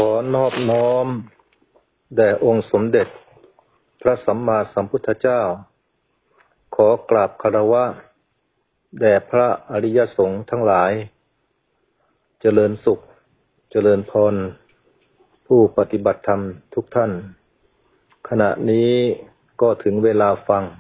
ขอนอบน้อมแด่องค์สมเด็จพระสัมมาสัมพุทธเจ้าขอกราบคารวะแด่พระอริยสงฆ์ทั้งหลายเจริญสุขเจริญพรผู้ปฏิบัติธรรมทุกท่านขณะนี้ก็ถึงเวลาฟัง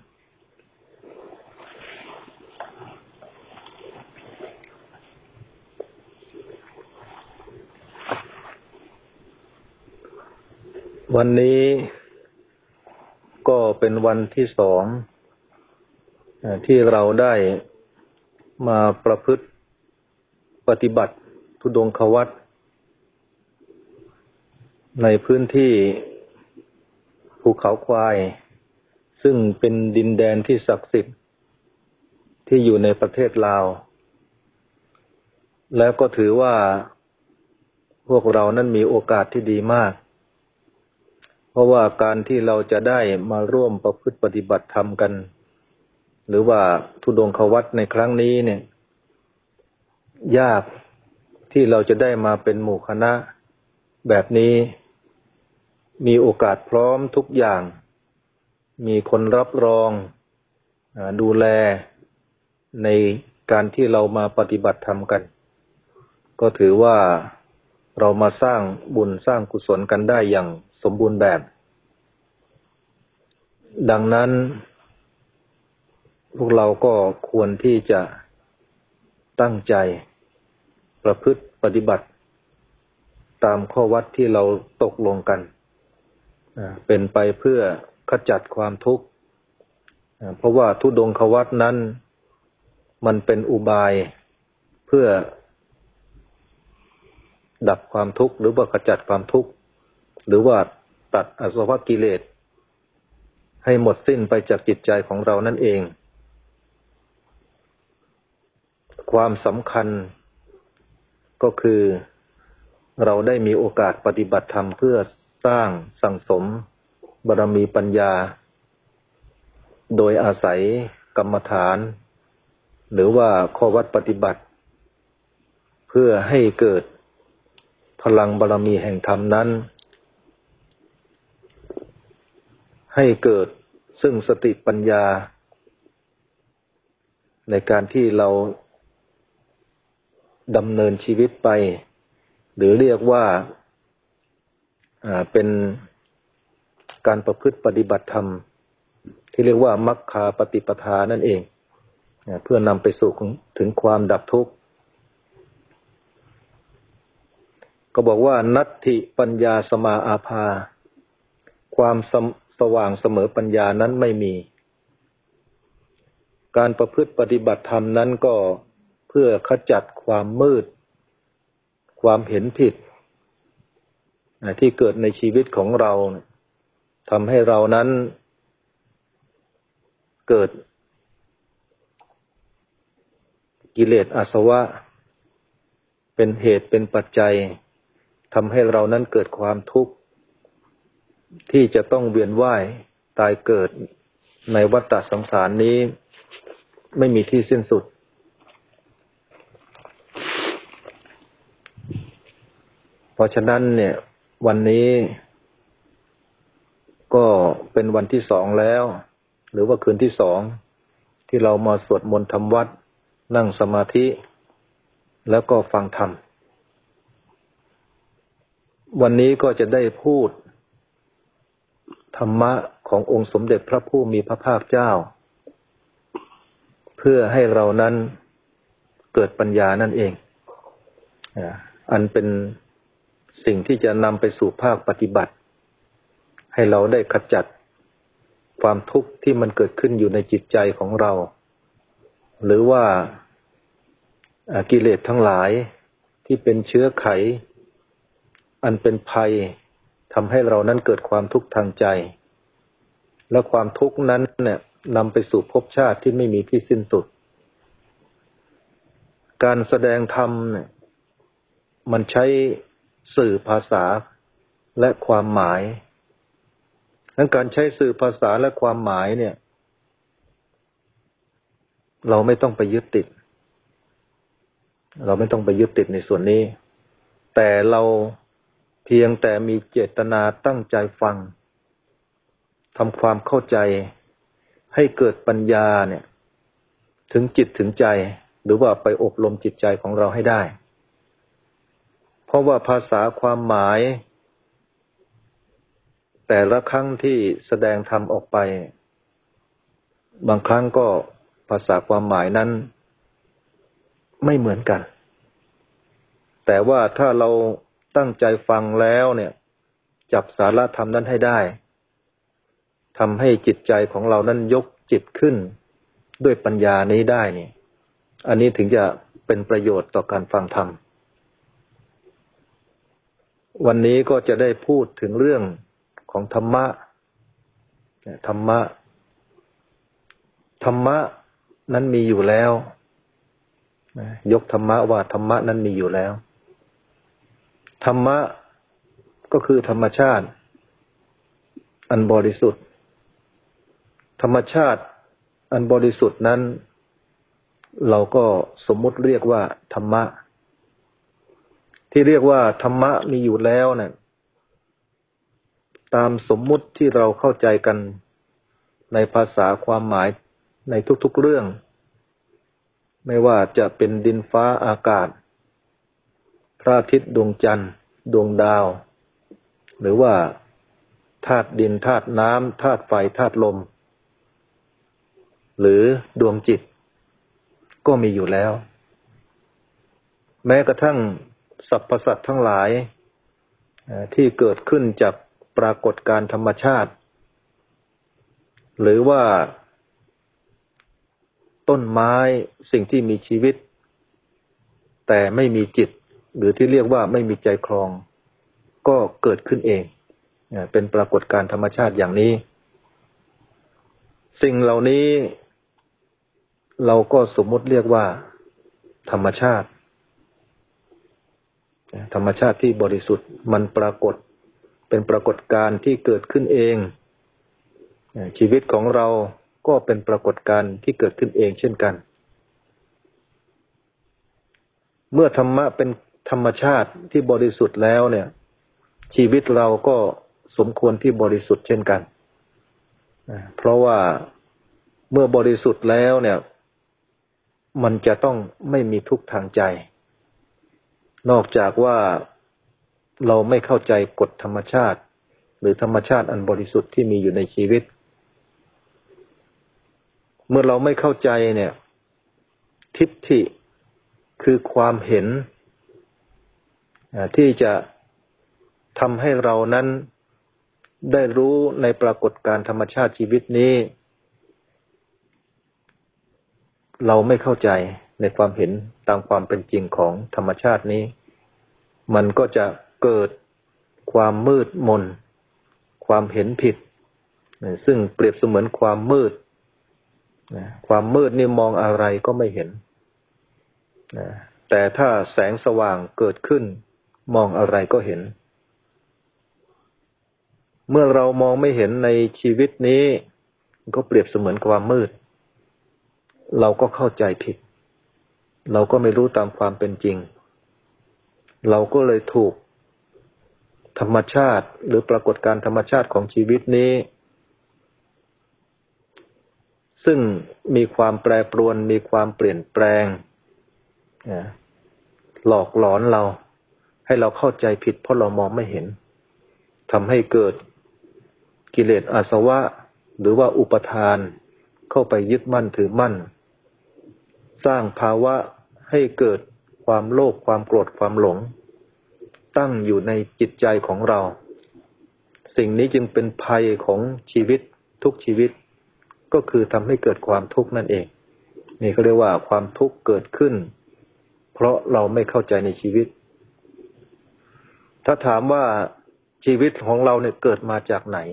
วันนี้ก็เป็นวันที่สองที่เราได้มาประพฤติปฏิบัติธุดงควัตรในพื้นที่ภูเขาควายซึ่งเป็นดินแดนที่ศักดิ์สิทธิ์ที่อยู่ในประเทศลาวแล้วก็ถือว่าพวกเรานั้นมีโอกาสที่ดีมากเพราะว่าการที่เราจะได้มาร่วมประพฤติปฏิบัติธรรมกันหรือว่าธุดงควัตรในครั้งนี้เนี่ยยากที่เราจะได้มาเป็นหมู่คณะแบบนี้มีโอกาสพร้อมทุกอย่างมีคนรับรองดูแลในการที่เรามาปฏิบัติธรรมกันก็ถือว่าเรามาสร้างบุญสร้างกุศลกันได้อย่างสมบูรณ์แบบดังนั้นพวกเราก็ควรที่จะตั้งใจประพฤติปฏิบัติตามข้อวัดที่เราตกลงกันเป็นไปเพื่อขจัดความทุกข์เพราะว่าธุดงควัตรนั้นมันเป็นอุบายเพื่อดับความทุกข์หรือว่าขจัดความทุกข์หรือว่าตัดอาสวะกิเลสให้หมดสิ้นไปจากจิตใจของเรานั่นเองความสำคัญก็คือเราได้มีโอกาสปฏิบัติธรรมเพื่อสร้างสั่งสมบารมีปัญญาโดยอาศัยกรรมฐานหรือว่าข้อวัดปฏิบัติเพื่อให้เกิดพลังบารมีแห่งธรรมนั้นให้เกิดซึ่งสติปัญญาในการที่เราดำเนินชีวิตไปหรือเรียกว่าเป็นการประพฤติปฏิบัติธรรมที่เรียกว่ามัคคาปฏิปทานั่นเองเพื่อนำไปสู่ถึงความดับทุกข์ก็บอกว่านัตถิปัญญาสมาอาภาความสว่างเสมอปัญญานั้นไม่มีการประพฤติปฏิบัติธรรมนั้นก็เพื่อขจัดความมืดความเห็นผิดที่เกิดในชีวิตของเราทำให้เรานั้นเกิดกิเลสอาสวะเป็นเหตุเป็นปัจจัยทำให้เรานั้นเกิดความทุกข์ที่จะต้องเวียนว่ายตายเกิดในวัฏฏะสงสารนี้ไม่มีที่สิ้นสุดเพราะฉะนั้นเนี่ยวันนี้ก็เป็นวันที่สองแล้วหรือว่าคืนที่สองที่เรามาสวดมนต์ทำวัดนั่งสมาธิแล้วก็ฟังธรรมวันนี้ก็จะได้พูดธรรมะขององค์สมเด็จพระผู้มีพระภาคเจ้าเพื่อให้เรานั้นเกิดปัญญานั่นเองอันเป็นสิ่งที่จะนำไปสู่ภาคปฏิบัติให้เราได้ขจัดความทุกข์ที่มันเกิดขึ้นอยู่ในจิตใจของเราหรือว่ากิเลสทั้งหลายที่เป็นเชื้อไขอันเป็นภัยทำให้เรานั้นเกิดความทุกข์ทางใจและความทุกข์นั้นเนี่ยนำไปสู่ภพชาติที่ไม่มีที่สิ้นสุดการแสดงธรรมเนี่ยมันใช้สื่อภาษาและความหมายดังการใช้สื่อภาษาและความหมายเนี่ยเราไม่ต้องไปยึดติดในส่วนนี้แต่เราเพียงแต่มีเจตนาตั้งใจฟังทำความเข้าใจให้เกิดปัญญาเนี่ยถึงจิตถึงใจหรือว่าไปอบรมจิตใจของเราให้ได้เพราะว่าภาษาความหมายแต่ละครั้งที่แสดงธรรมออกไปบางครั้งก็ภาษาความหมายนั้นไม่เหมือนกันแต่ว่าถ้าเราตั้งใจฟังแล้วเนี่ยจับสาระธรรมนั้นให้ได้ทำให้จิตใจของเรานั้นยกจิตขึ้นด้วยปัญญานี้ได้นี่อันนี้ถึงจะเป็นประโยชน์ต่อการฟังธรรมวันนี้ก็จะได้พูดถึงเรื่องของธรรมะธรรมะนั้นมีอยู่แล้วยกธรรมะว่าธรรมะนั้นมีอยู่แล้วธรรมะก็คือธรรมชาติอันบริสุทธิ์ธรรมชาติอันบริสุทธิ์นั้นเราก็สมมุติเรียกว่าธรรมะที่เรียกว่าธรรมะมีอยู่แล้วเนี่ยตามสมมุติที่เราเข้าใจกันในภาษาความหมายในทุกๆเรื่องไม่ว่าจะเป็นดินฟ้าอากาศพระอาทิตย์ดวงจันทร์ดวงดาวหรือว่าธาตุดินธาตุน้ำธาตุไฟธาตุลมหรือดวงจิตก็มีอยู่แล้วแม้กระทั่งสรรพสัตว์ทั้งหลายที่เกิดขึ้นจากปรากฏการณ์ธรรมชาติหรือว่าต้นไม้สิ่งที่มีชีวิตแต่ไม่มีจิตหรือที่เรียกว่าไม่มีใจครองก็เกิดขึ้นเองเป็นปรากฏการณ์ธรรมชาติอย่างนี้สิ่งเหล่านี้เราก็สมมุติเรียกว่าธรรมชาติที่บริสุทธิ์มันปรากฏเป็นปรากฏการณ์ที่เกิดขึ้นเองชีวิตของเราก็เป็นปรากฏการณ์ที่เกิดขึ้นเองเช่นกันเมื่อธรรมะเป็นธรรมชาติที่บริสุทธิ์แล้วเนี่ยชีวิตเราก็สมควรที่บริสุทธิ์เช่นกันเพราะว่าเมื่อบริสุทธิ์แล้วเนี่ยมันจะต้องไม่มีทุกข์ทางใจนอกจากว่าเราไม่เข้าใจกฎธรรมชาติหรือธรรมชาติอันบริสุทธิ์ที่มีอยู่ในชีวิตเมื่อเราไม่เข้าใจเนี่ยทิฏฐิคือความเห็นที่จะทำให้เรานั้นได้รู้ในปรากฏการณ์ธรรมชาติชีวิตนี้เราไม่เข้าใจในความเห็นตามความเป็นจริงของธรรมชาตินี้มันก็จะเกิดความมืดมนความเห็นผิดซึ่งเปรียบเสมือนความมืดนี่มองอะไรก็ไม่เห็นแต่ถ้าแสงสว่างเกิดขึ้นมองอะไรก็เห็นเมื่อเรามองไม่เห็นในชีวิตนี้ก็เปรียบเสมือนความมืดเราก็เข้าใจผิดเราก็ไม่รู้ตามความเป็นจริงเราก็เลยถูกธรรมชาติหรือปรากฏการณ์ธรรมชาติของชีวิตนี้ซึ่งมีความแปรปรวนมีความเปลี่ยนแปลงหลอกหลอนเราให้เราเข้าใจผิดเพราะเรามองไม่เห็นทำให้เกิดกิเลสอาสวะหรือว่าอุปทานเข้าไปยึดมั่นถือมั่นสร้างภาวะให้เกิดความโลภความโกรธความหลงตั้งอยู่ในจิตใจของเราสิ่งนี้จึงเป็นภัยของชีวิตทุกชีวิตก็คือทำให้เกิดความทุกข์นั่นเองนี่เขาเรียกว่าความทุกข์เกิดขึ้นเพราะเราไม่เข้าใจในชีวิตถ้าถามว่าชีวิตของเราเนี่ยเกิดมาจากไหน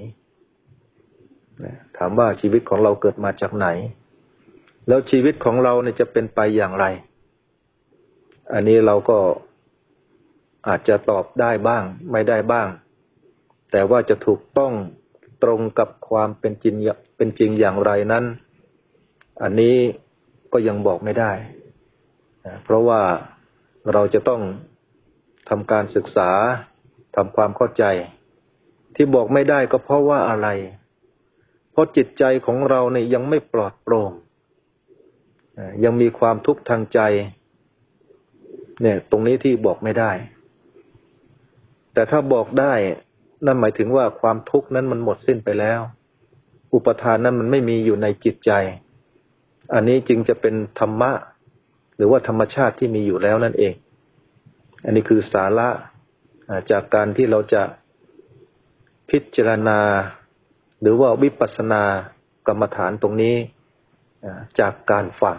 ถามว่าชีวิตของเราเกิดมาจากไหนแล้วชีวิตของเราเนี่ยจะเป็นไปอย่างไรอันนี้เราก็อาจจะตอบได้บ้างไม่ได้บ้างแต่ว่าจะถูกต้องตรงกับความเป็นจริงอย่างไรนั้นอันนี้ก็ยังบอกไม่ได้เพราะว่าเราจะต้องทำการศึกษาทำความเข้าใจที่บอกไม่ได้ก็เพราะว่าอะไรเพราะจิตใจของเราเนี่ยยังไม่ปลอดโปร่งยังมีความทุกข์ทางใจเนี่ยตรงนี้ที่บอกไม่ได้แต่ถ้าบอกได้นั่นหมายถึงว่าความทุกข์นั้นมันหมดสิ้นไปแล้วอุปทานนั้นมันไม่มีอยู่ในจิตใจอันนี้จึงจะเป็นธรรมะหรือว่าธรรมชาติที่มีอยู่แล้วนั่นเองอันนี้คือสาระจากการที่เราจะพิจารณาหรือว่าวิปัสสนากรรมฐานตรงนี้จากการฟัง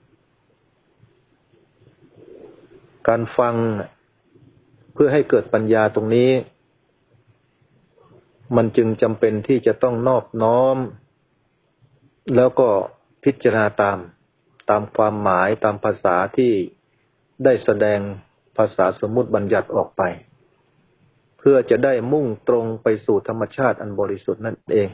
เพื่อให้เกิดปัญญาตรงนี้มันจึงจำเป็นที่จะต้องนอบน้อมแล้วก็พิจารณาตามความหมายตามภาษาที่ได้แสดงภาษาสมมุติบัญญัติออกไปเพื่อจะได้มุ่งตรงไปสู่ธรรมชาติอันบริสุทธิ์นั่นเอง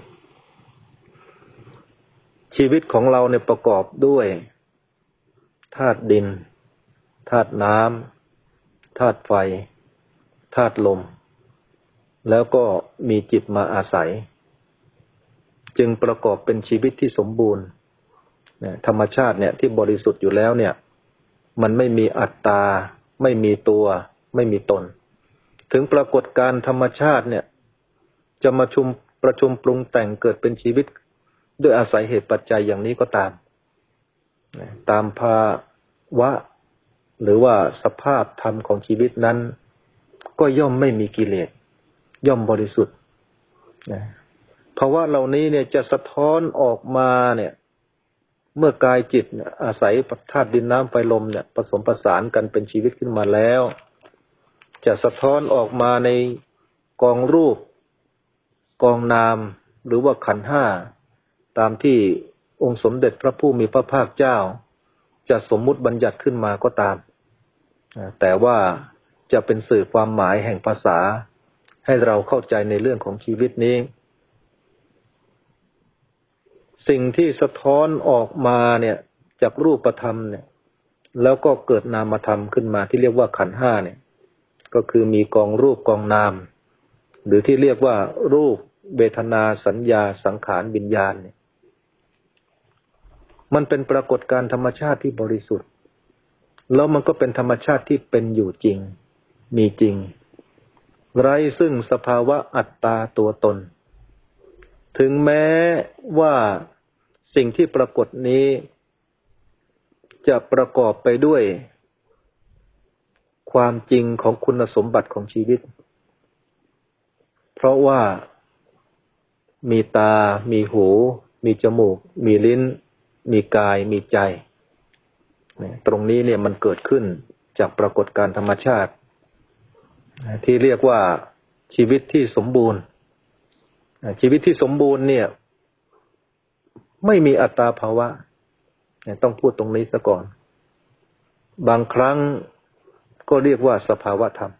ชีวิตของเราเนี่ยประกอบด้วยธาตุดินธาตุน้ำธาตุไฟธาตุลมแล้วก็มีจิตมาอาศัยจึงประกอบเป็นชีวิตที่สมบูรณ์ธรรมชาติเนี่ยที่บริสุทธิ์อยู่แล้วเนี่ยมันไม่มีอัตตาไม่มีตัวไม่มีตนถึงปรากฏการธรรมชาติเนี่ยจะมาประชุมปรุงแต่งเกิดเป็นชีวิตด้วยอาศัยเหตุปัจจัยอย่างนี้ก็ตามภาวะหรือว่าสภาพธรรมของชีวิตนั้นก็ย่อมไม่มีกิเลสย่อมบริสุทธิ์ภาวะเหล่านี้เนี่ยจะสะท้อนออกมาเนี่ยเมื่อกายจิตอาศัยธาตุดินน้ำไฟลมเนี่ยผสมผสานกันเป็นชีวิตขึ้นมาแล้วจะสะท้อนออกมาในกองรูปกองนามหรือว่าขันธ์ห้าตามที่องค์สมเด็จพระผู้มีพระภาคเจ้าจะสมมุติบัญญัติขึ้นมาก็ตามแต่ว่าจะเป็นสื่อความหมายแห่งภาษาให้เราเข้าใจในเรื่องของชีวิตนี้สิ่งที่สะท้อนออกมาเนี่ยจากรูปธรรมเนี่ยแล้วก็เกิดนามธรรมขึ้นมาที่เรียกว่าขันธ์ห้าเนี่ยก็คือมีกองรูปกองนามหรือที่เรียกว่ารูปเวทนาสัญญาสังขารวิญญาณเนี่ยมันเป็นปรากฏการณ์ธรรมชาติที่บริสุทธิ์แล้วมันก็เป็นธรรมชาติที่เป็นอยู่จริงมีจริงไร้ซึ่งสภาวะอัตตาตัวตนถึงแม้ว่าสิ่งที่ปรากฏนี้จะประกอบไปด้วยความจริงของคุณสมบัติของชีวิตเพราะว่ามีตามีหูมีจมูกมีลิ้นมีกายมีใจตรงนี้เนี่ยมันเกิดขึ้นจากปรากฏการณ์ธรรมชาติที่เรียกว่าชีวิตที่สมบูรณ์ชีวิตที่สมบูรณ์เนี่ยไม่มีอัตตาภาวะต้องพูดตรงนี้ซะก่อนบางครั้งก็เรียกว่าสภาวะธรรม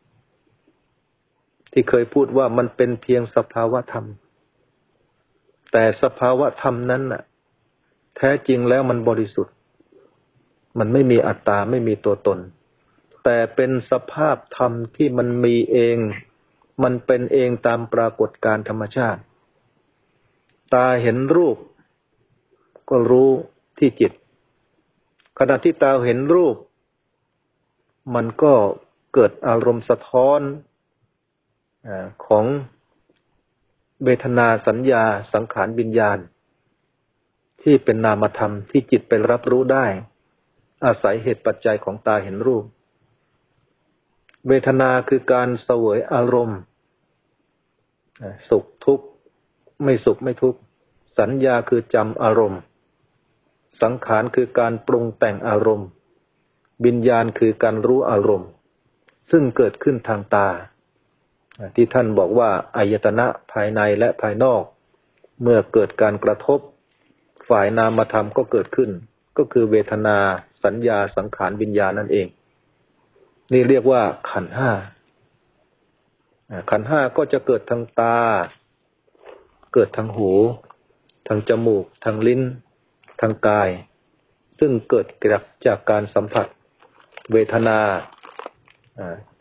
ที่เคยพูดว่ามันเป็นเพียงสภาวะธรรมแต่สภาวะธรรมนั้นน่ะแท้จริงแล้วมันบริสุทธิ์มันไม่มีอัตตาไม่มีตัวตนแต่เป็นสภาพธรรมที่มันมีเองมันเป็นเองตามปรากฏการณ์ธรรมชาติตาเห็นรูปก็รู้ที่จิตขณะที่ตาเห็นรูปมันก็เกิดอารมณ์สะท้อนของเวทนาสัญญาสังขารวิญญาณที่เป็นนามธรรมที่จิตไปรับรู้ได้อาศัยเหตุปัจจัยของตาเห็นรูปเวทนาคือการเสวยอารมณ์สุขทุกข์ไม่สุขไม่ทุกข์สัญญาคือจำอารมณ์สังขารคือการปรุงแต่งอารมณ์วิญญาณคือการรู้อารมณ์ซึ่งเกิดขึ้นทางตาที่ท่านบอกว่าอายตนะภายในและภายนอกเมื่อเกิดการกระทบฝ่ายนามธรรมก็เกิดขึ้นก็คือเวทนาสัญญาสังขารวิญญาณนั่นเองนี่เรียกว่าขันธ์ห้าขันธ์ห้าก็จะเกิดทางตาเกิดทางหูทางจมูกทางลิ้นทางกายซึ่งเกิดจากการสัมผัสเวทนา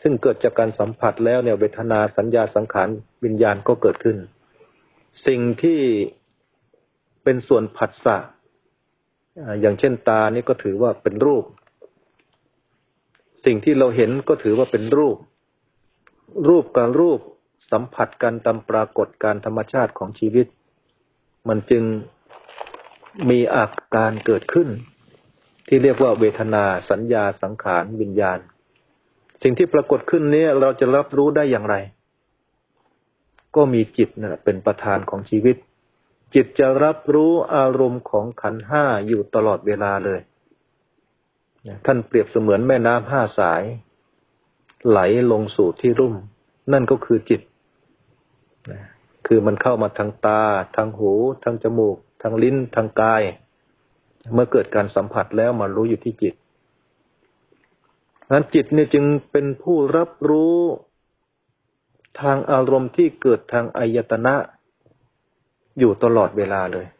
ซึ่งเกิดจากการสัมผัสแล้วเนี่ยเวทนาสัญญาสังขารวิญญาณก็เกิดขึ้นสิ่งที่เป็นส่วนผัสสะอย่างเช่นตานี่ก็ถือว่าเป็นรูปสิ่งที่เราเห็นก็ถือว่าเป็นรูปรูปกับรูปสัมผัสกันตามปรากฏการธรรมชาติของชีวิตมันจึงมีอาการเกิดขึ้นที่เรียกว่าเวทนาสัญญาสังขารวิญญาณสิ่งที่ปรากฏขึ้นนี้เราจะรับรู้ได้อย่างไรก็มีจิตนะเป็นประธานของชีวิตจิตจะรับรู้อารมณ์ของขันธ์ห้าอยู่ตลอดเวลาเลยท่านเปรียบเสมือนแม่น้ำห้าสายไหลลงสู่ที่ลุ่มนั่นก็คือจิตคือมันเข้ามาทางตาทางหูทางจมูกทางลิ้นทางกายเมื่อเกิดการสัมผัสแล้วมารู้อยู่ที่จิตนั้นจิตเนี่ยจึงเป็นผู้รับรู้ทางอารมณ์ที่เกิดทางอายตนะอยู่ตลอดเวลาเลย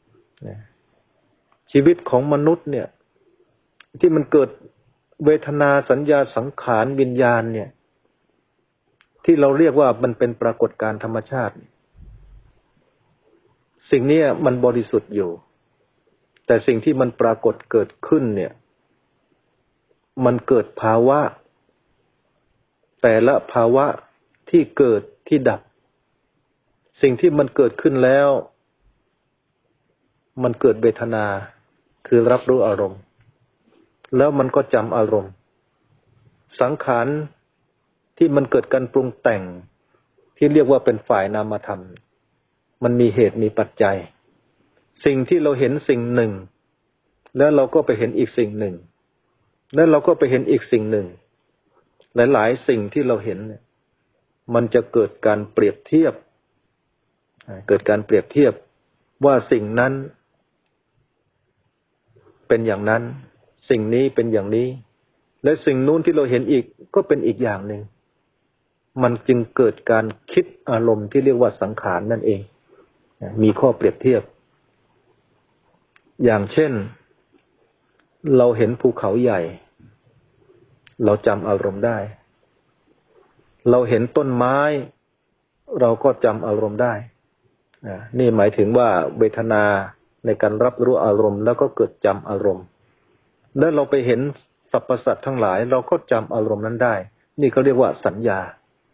ชีวิตของมนุษย์เนี่ยที่มันเกิดเวทนาสัญญาสังขารวิญญาณเนี่ยที่เราเรียกว่ามันเป็นปรากฏการณ์ธรรมชาติสิ่งนี้มันบริสุทธิ์อยู่แต่สิ่งที่มันปรากฏเกิดขึ้นเนี่ยมันเกิดภาวะแต่ละภาวะที่เกิดที่ดับสิ่งที่มันเกิดขึ้นแล้วมันเกิดเวทนาคือรับรู้อารมณ์แล้วมันก็จำอารมณ์สังขารที่มันเกิดการปรุงแต่งที่เรียกว่าเป็นฝ่ายนามธรรมมันมีเหตุมีปัจจัยสิ่งที่เราเห็นสิ่งหนึ่งแล้วเราก็ไปเห็นอีกสิ่งหนึ่งแล้วเราก็ไปเห็นอีกสิ่งหนึ่งหลายๆสิ่งที่เราเห็นเนี่ยมันจะเกิดการเปรียบเทียบว่าสิ่งนั้นเป็นอย่างนั้นสิ่งนี้เป็นอย่างนี้และสิ่งนู้นที่เราเห็นอีกก็เป็นอีกอย่างหนึ่งมันจึงเกิดการคิดอารมณ์ที่เรียกว่าสังขารนั่นเองมีข้อเปรียบเทียบอย่างเช่นเราเห็นภูเขาใหญ่เราจำอารมณ์ได้เราเห็นต้นไม้เราก็จำอารมณ์ได้นี่หมายถึงว่าเวทนาในการรับรู้อารมณ์แล้วก็เกิดจำอารมณ์แล้วเราไปเห็นสรรพสัตว์ทั้งหลายเราก็จำอารมณ์นั้นได้นี่เขาเรียกว่าสัญญา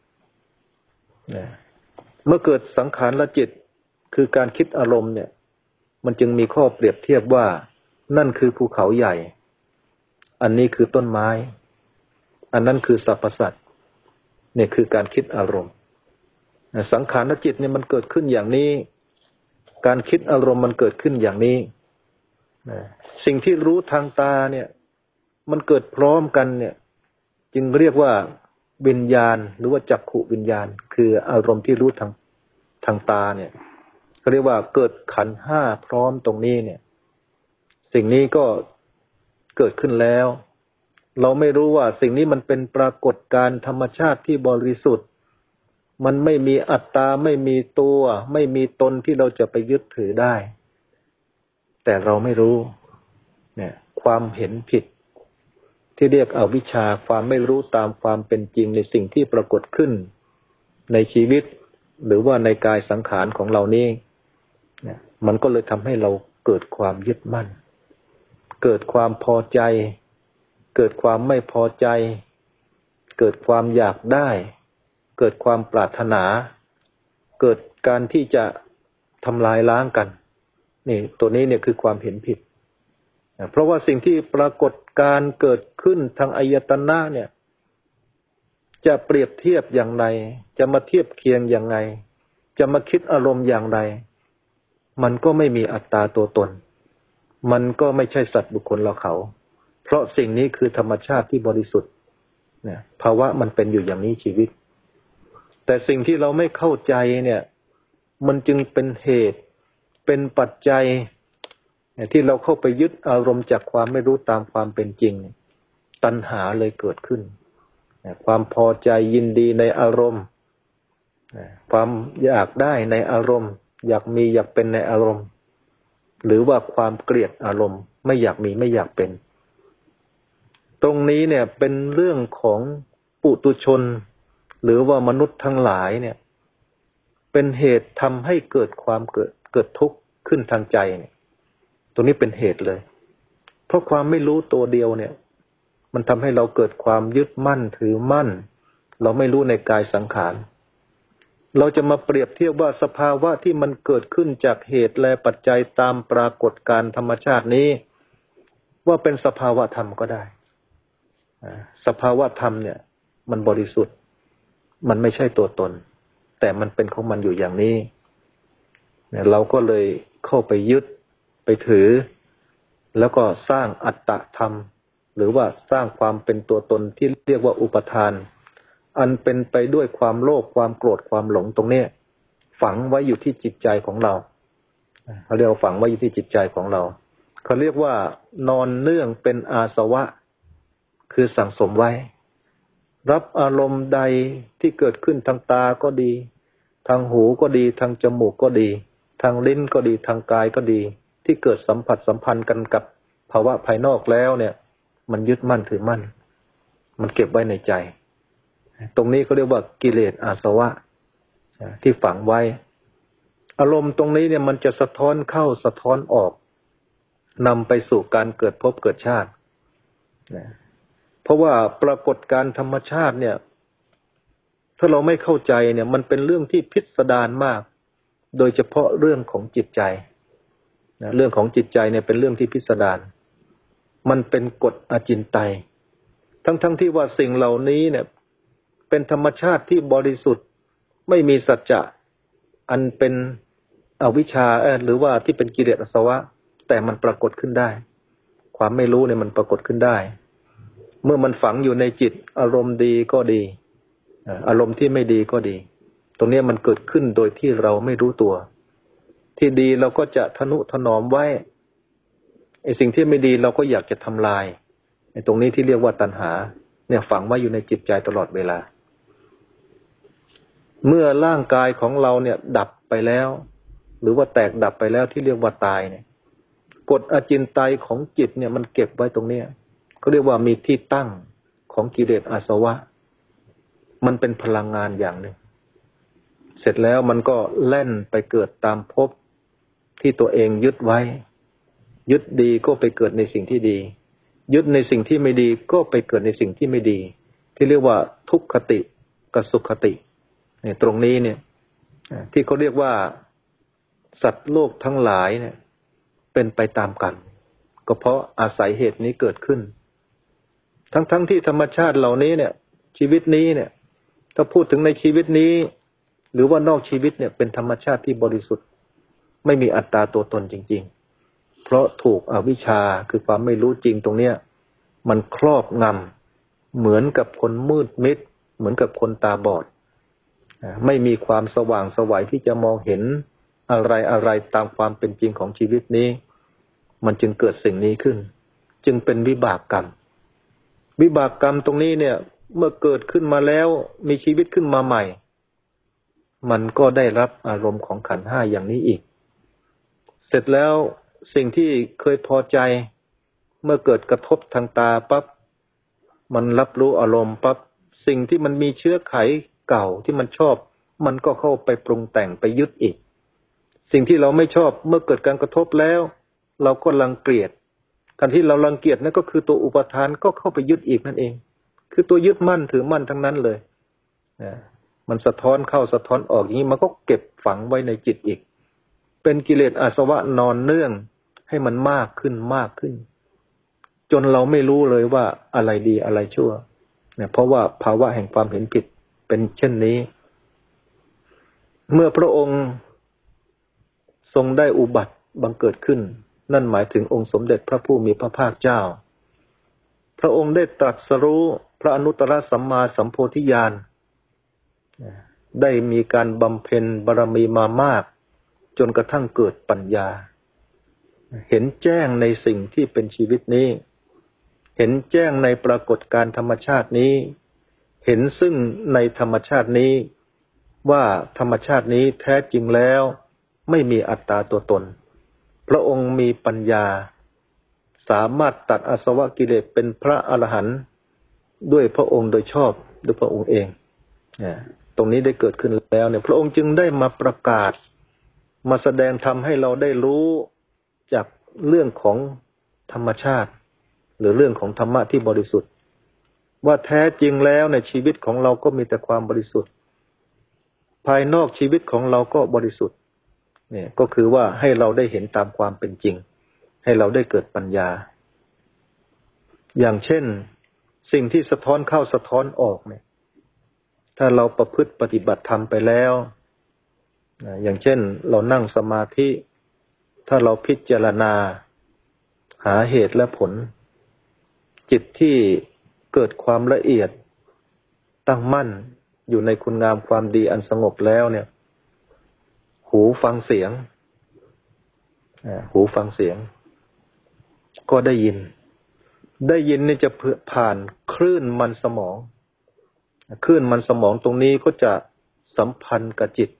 เมื่อเกิดสังขารและจิตคือการคิดอารมณ์เนี่ยมันจึงมีข้อเปรียบเทียบว่านั่นคือภูเขาใหญ่อันนี้คือต้นไม้อันนั้นคือสรรพสัตว์เนี่ยคือการคิดอารมณ์สังขารและจิตเนี่ยมันเกิดขึ้นอย่างนี้การคิดอารมณ์มันเกิดขึ้นอย่างนี้สิ่งที่รู้ทางตาเนี่ยมันเกิดพร้อมกันเนี่ยจึงเรียกว่าวิญญาณหรือว่าจักขุวิญญาณคืออารมณ์ที่รู้ทางตาเนี่ยเขาเรียกว่าเกิดขันธ์ห้าพร้อมตรงนี้เนี่ยสิ่งนี้ก็เกิดขึ้นแล้วเราไม่รู้ว่าสิ่งนี้มันเป็นปรากฏการณ์ธรรมชาติที่บริสุทธิ์มันไม่มีอัตตาไม่มีตัวไม่มีตนที่เราจะไปยึดถือได้แต่เราไม่รู้เนี่ยความเห็นผิดที่เรียกอวิชชาความไม่รู้ตามความเป็นจริงในสิ่งที่ปรากฏขึ้นในชีวิตหรือว่าในกายสังขารของเรานี้เนี่ยมันก็เลยทำให้เราเกิดความยึดมั่นเกิดความพอใจเกิดความไม่พอใจเกิดความอยากได้เกิดความปรารถนาเกิดการที่จะทำลายล้างกันนี่ตัวนี้เนี่ยคือความเห็นผิดเพราะว่าสิ่งที่ปรากฏการเกิดขึ้นทางอายตนะเนี่ยจะเปรียบเทียบอย่างไรจะมาเทียบเคียงอย่างไรจะมาคิดอารมณ์อย่างไรมันก็ไม่มีอัตตาตัวตนมันก็ไม่ใช่สัตว์บุคคลเราเขาเพราะสิ่งนี้คือธรรมชาติที่บริสุทธิ์เนี่ยภาวะมันเป็นอยู่อย่างนี้ชีวิตแต่สิ่งที่เราไม่เข้าใจเนี่ยมันจึงเป็นเหตุเป็นปัจจัยที่เราเข้าไปยึดอารมณ์จากความไม่รู้ตามความเป็นจริงตัณหาเลยเกิดขึ้นความพอใจยินดีในอารมณ์ความอยากได้ในอารมณ์อยากมีอยากเป็นในอารมณ์หรือว่าความเกลียดอารมณ์ไม่อยากมีไม่อยากเป็นตรงนี้เนี่ยเป็นเรื่องของปุถุชนหรือว่ามนุษย์ทั้งหลายเนี่ยเป็นเหตุทำให้เกิดความเกิดทุกข์ขึ้นทางใจเนี่ยตรงนี้เป็นเหตุเลยเพราะความไม่รู้ตัวเดียวเนี่ยมันทำให้เราเกิดความยึดมั่นถือมั่นเราไม่รู้ในกายสังขารเราจะมาเปรียบเทียบว่าสภาวะที่มันเกิดขึ้นจากเหตุและปัจจัยตามปรากฏการณ์ธรรมชาตินี้ว่าเป็นสภาวะธรรมก็ได้สภาวะธรรมเนี่ยมันบริสุทธิ์มันไม่ใช่ตัวตนแต่มันเป็นของมันอยู่อย่างนี้เนี่ยเราก็เลยเข้าไปยึดไปถือแล้วก็สร้างอัตตธรรมหรือว่าสร้างความเป็นตัวตนที่เรียกว่าอุปทานอันเป็นไปด้วยความโลภความโกรธความหลงตรงนี้ฝังไว้อยู่ที่จิตใจของเราเขาเรียกว่าฝังไว้อยู่ที่จิตใจของเราเขาเรียกว่านอนเนื่องเป็นอาสวะคือสั่งสมไว้รับอารมณ์ใดที่เกิดขึ้นทางตาก็ดีทางหูก็ดีทางจมูกก็ดีทางลิ้นก็ดีทางกายก็ดีที่เกิดสัมผัสสัมพันธ์กันกับภาวะภายนอกแล้วเนี่ยมันยึดมั่นถือมั่นมันเก็บไว้ในใจตรงนี้เขาเรียกว่ากิเลสอาสวะที่ฝังไว้อารมณ์ตรงนี้เนี่ยมันจะสะท้อนเข้าสะท้อนออกนำไปสู่การเกิดภพเกิดชาติเพราะว่าปรากฏการณ์ธรรมชาติเนี่ยถ้าเราไม่เข้าใจเนี่ยมันเป็นเรื่องที่พิสดารมากโดยเฉพาะเรื่องของจิตใจเรื่องของจิตใจเนี่ยเป็นเรื่องที่พิสดารมันเป็นกฎอจินไตยทั้งที่ว่าสิ่งเหล่านี้เนี่ยเป็นธรรมชาติที่บริสุทธิ์ไม่มีสัจจะอันเป็นอวิชชาหรือว่าที่เป็นกิเลสอาสวะแต่มันปรากฏขึ้นได้ความไม่รู้เนี่ยมันปรากฏขึ้นได้เมื่อมันฝังอยู่ในจิตอารมณ์ดีก็ดีอารมณ์ที่ไม่ดีก็ดีตรงนี้มันเกิดขึ้นโดยที่เราไม่รู้ตัวที่ดีเราก็จะทนุถนอมไว้ไอ้สิ่งที่ไม่ดีเราก็อยากจะทำลายไอ้ตรงนี้ที่เรียกว่าตัณหาเนี่ยฝังไว้อยู่ในจิตใจตลอดเวลาเมื่อร่างกายของเราเนี่ยดับไปแล้วหรือว่าแตกดับไปแล้วที่เรียกว่าตายเนี่ยกฎอจินไตยของจิตเนี่ยมันเก็บไว้ตรงนี้เขาเรียกว่ามีที่ตั้งของกิเลสอาสวะมันเป็นพลังงานอย่างหนึ่งเสร็จแล้วมันก็แล่นไปเกิดตามภพที่ตัวเองยึดไว้ยึดดีก็ไปเกิดในสิ่งที่ดียึดในสิ่งที่ไม่ดีก็ไปเกิดในสิ่งที่ไม่ดีที่เรียกว่าทุกขติกับสุขติเนี่ยตรงนี้เนี่ยที่เขาเรียกว่าสัตว์โลกทั้งหลายเนี่ยเป็นไปตามกันก็เพราะอาศัยเหตุนี้เกิดขึ้นทั้งที่ธรรมชาติเหล่านี้เนี่ยชีวิตนี้เนี่ยถ้าพูดถึงในชีวิตนี้หรือว่านอกชีวิตเนี่ยเป็นธรรมชาติที่บริสุทธิ์ไม่มีอัตตาตัวตนจริงๆเพราะถูกอวิชชาคือความไม่รู้จริงตรงเนี้ยมันครอบงำเหมือนกับคนมืดมิดเหมือนกับคนตาบอดไม่มีความสว่างไสวที่จะมองเห็นอะไรตามความเป็นจริงของชีวิตนี้มันจึงเกิดสิ่งนี้ขึ้นจึงเป็นวิบากกรรมวิบากกรรมตรงนี้เนี่ยเมื่อเกิดขึ้นมาแล้วมีชีวิตขึ้นมาใหม่มันก็ได้รับอารมณ์ของขันธ์ห้าอย่างนี้อีกเสร็จแล้วสิ่งที่เคยพอใจเมื่อเกิดกระทบทางตาปั๊บมันรับรู้อารมณ์ปั๊บสิ่งที่มันมีเชื้อไขเก่าที่มันชอบมันก็เข้าไปปรุงแต่งไปยึดอีกสิ่งที่เราไม่ชอบเมื่อเกิดการกระทบแล้วเราก็รังเกียจการที่เรารังเกียจนั่นก็คือตัวอุปทานก็เข้าไปยึดอีกนั่นเองคือตัวยึดมั่นถือมั่นทั้งนั้นเลยมันสะท้อนเข้าสะท้อนออกอย่างนี้มันก็เก็บฝังไว้ในจิตอีกเป็นกิเลสอาสวะนอนเนื่องให้มันมากขึ้นมากขึ้นจนเราไม่รู้เลยว่าอะไรดีอะไรชั่วเนี่ยเพราะว่าภาวะแห่งความเห็นผิดเป็นเช่นนี้เมื่อพระองค์ทรงได้อุบัติบังเกิดขึ้นนั่นหมายถึงองค์สมเด็จพระผู้มีพระภาคเจ้าพระองค์ได้ตรัสรู้พระอนุตตรสัมมาสัมโพธิญาณได้มีการบำเพ็ญบารมีมามากจนกระทั่งเกิดปัญญาเห็นแจ้งในสิ่งที่เป็นชีวิตนี้เห็นแจ้งในปรากฏการณ์ธรรมชาตินี้เห็นซึ่งในธรรมชาตินี้ว่าธรรมชาตินี้แท้จริงแล้วไม่มีอัตตาตัวตนพระองค์มีปัญญาสามารถตัดอาสวะกิเลสเป็นพระอรหันต์ด้วยพระองค์โดยชอบด้วยพระองค์เองตรงนี้ได้เกิดขึ้นแล้วเนี่ยพระองค์จึงได้มาประกาศมาแสดงธรรมให้เราได้รู้จากเรื่องของธรรมชาติหรือเรื่องของธรรมะที่บริสุทธิ์ว่าแท้จริงแล้วในชีวิตของเราก็มีแต่ความบริสุทธิ์ภายนอกชีวิตของเราก็บริสุทธิ์เนี่ยก็คือว่าให้เราได้เห็นตามความเป็นจริงให้เราได้เกิดปัญญาอย่างเช่นสิ่งที่สะท้อนเข้าสะท้อนออกเนี่ยถ้าเราประพฤติปฏิบัติธรรมไปแล้วอย่างเช่นเรานั่งสมาธิถ้าเราพิจารณาหาเหตุและผลจิตที่เกิดความละเอียดตั้งมั่นอยู่ในคุณงามความดีอันสงบแล้วเนี่ยหูฟังเสียงก็ได้ยินนี่จะผ่านคลื่นมันสมองตรงนี้ก็จะสัมพันธ์กับจิต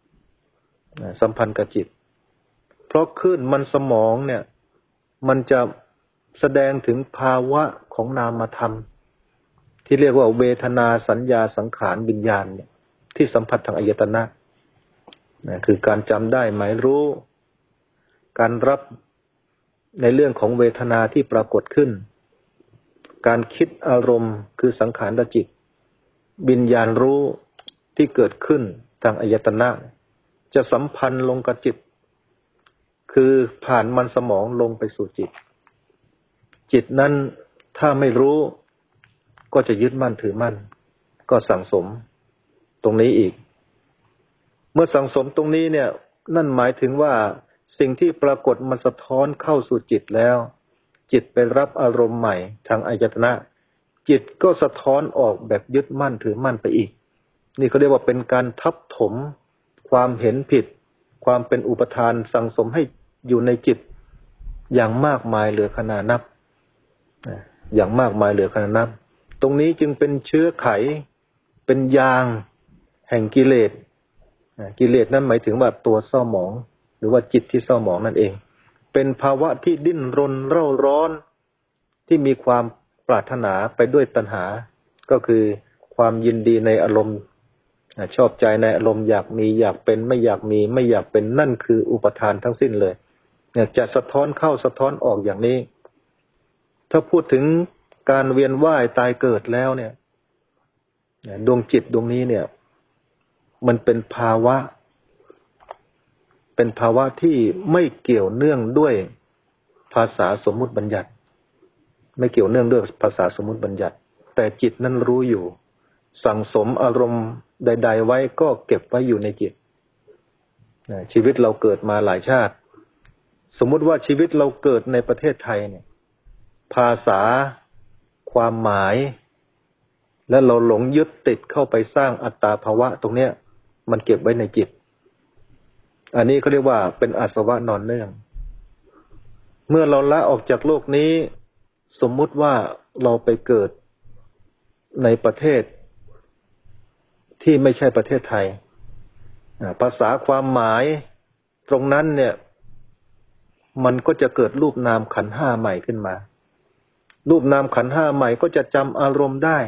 เพราะคลื่นมันสมองเนี่ยมันจะแสดงถึงภาวะของนามธรรมที่เรียกว่าเวทนาสัญญาสังขารวิญญาณเนี่ยที่สัมผัสทางอายตนะคือการจำได้หมายรู้การรับในเรื่องของเวทนาที่ปรากฏขึ้นการคิดอารมณ์คือสังขารจิตวิญญาณรู้ที่เกิดขึ้นทางอายตนะจะสัมพันธ์ลงกับจิตคือผ่านมันสมองลงไปสู่จิตนั้นถ้าไม่รู้ก็จะยึดมั่นถือมั่นก็สั่งสมตรงนี้อีกเมื่อสั่งสมตรงนี้เนี่ยนั่นหมายถึงว่าสิ่งที่ปรากฏมันสะท้อนเข้าสู่จิตแล้วจิตไปรับอารมณ์ใหม่ทางอายตนะจิตก็สะท้อนออกแบบยึดมั่นถือมั่นไปอีกนี่เขาเรียกว่าเป็นการทับถมความเห็นผิดความเป็นอุปทานสั่งสมให้อยู่ในจิตอย่างมากมายเหลือขนานับตรงนี้จึงเป็นเชื้อไขเป็นยางแห่งกิเลสนั้นหมายถึงว่าตัวเศร้าหมองหรือว่าจิตที่เศร้าหมองนั่นเองเป็นภาวะที่ดิ้นรนเร่าร้อนที่มีความปรารถนาไปด้วยตัณหาก็คือความยินดีในอารมณ์ชอบใจในอารมณ์อยากมีอยากเป็นไม่อยากมีไม่อยากเป็นนั่นคืออุปทานทั้งสิ้นเลยเนี่ยจะสะท้อนเข้าสะท้อนออกอย่างนี้ถ้าพูดถึงการเวียนว่ายตายเกิดแล้วเนี่ยดวงจิตดวงนี้เนี่ยมันเป็นภาวะที่ไม่เกี่ยวเนื่องด้วยภาษาสมมุติบัญญัติไม่เกี่ยวเนื่องด้วยภาษาสมมุติบัญญัติแต่จิตนั้นรู้อยู่สั่งสมอารมณ์ใดๆไว้ก็เก็บไว้อยู่ในจิตชีวิตเราเกิดมาหลายชาติสมมุติว่าชีวิตเราเกิดในประเทศไทยเนี่ยภาษาความหมายและเราหลงยึดติดเข้าไปสร้างอัตตาภาวะตรงเนี้ยมันเก็บไว้ในจิตอันนี้เขาเรียกว่าเป็นอาสวะนอนเนื่องเมื่อเราละออกจากโลกนี้สมมุติว่าเราไปเกิดในประเทศที่ไม่ใช่ประเทศไทยภาษาความหมายตรงนั้นเนี่ยมันก็จะเกิดรูปนามขันธ์ห้าใหม่ขึ้นมารูปนามขันธ์ห้าใหม่ก็จะจำอารมณ์ได้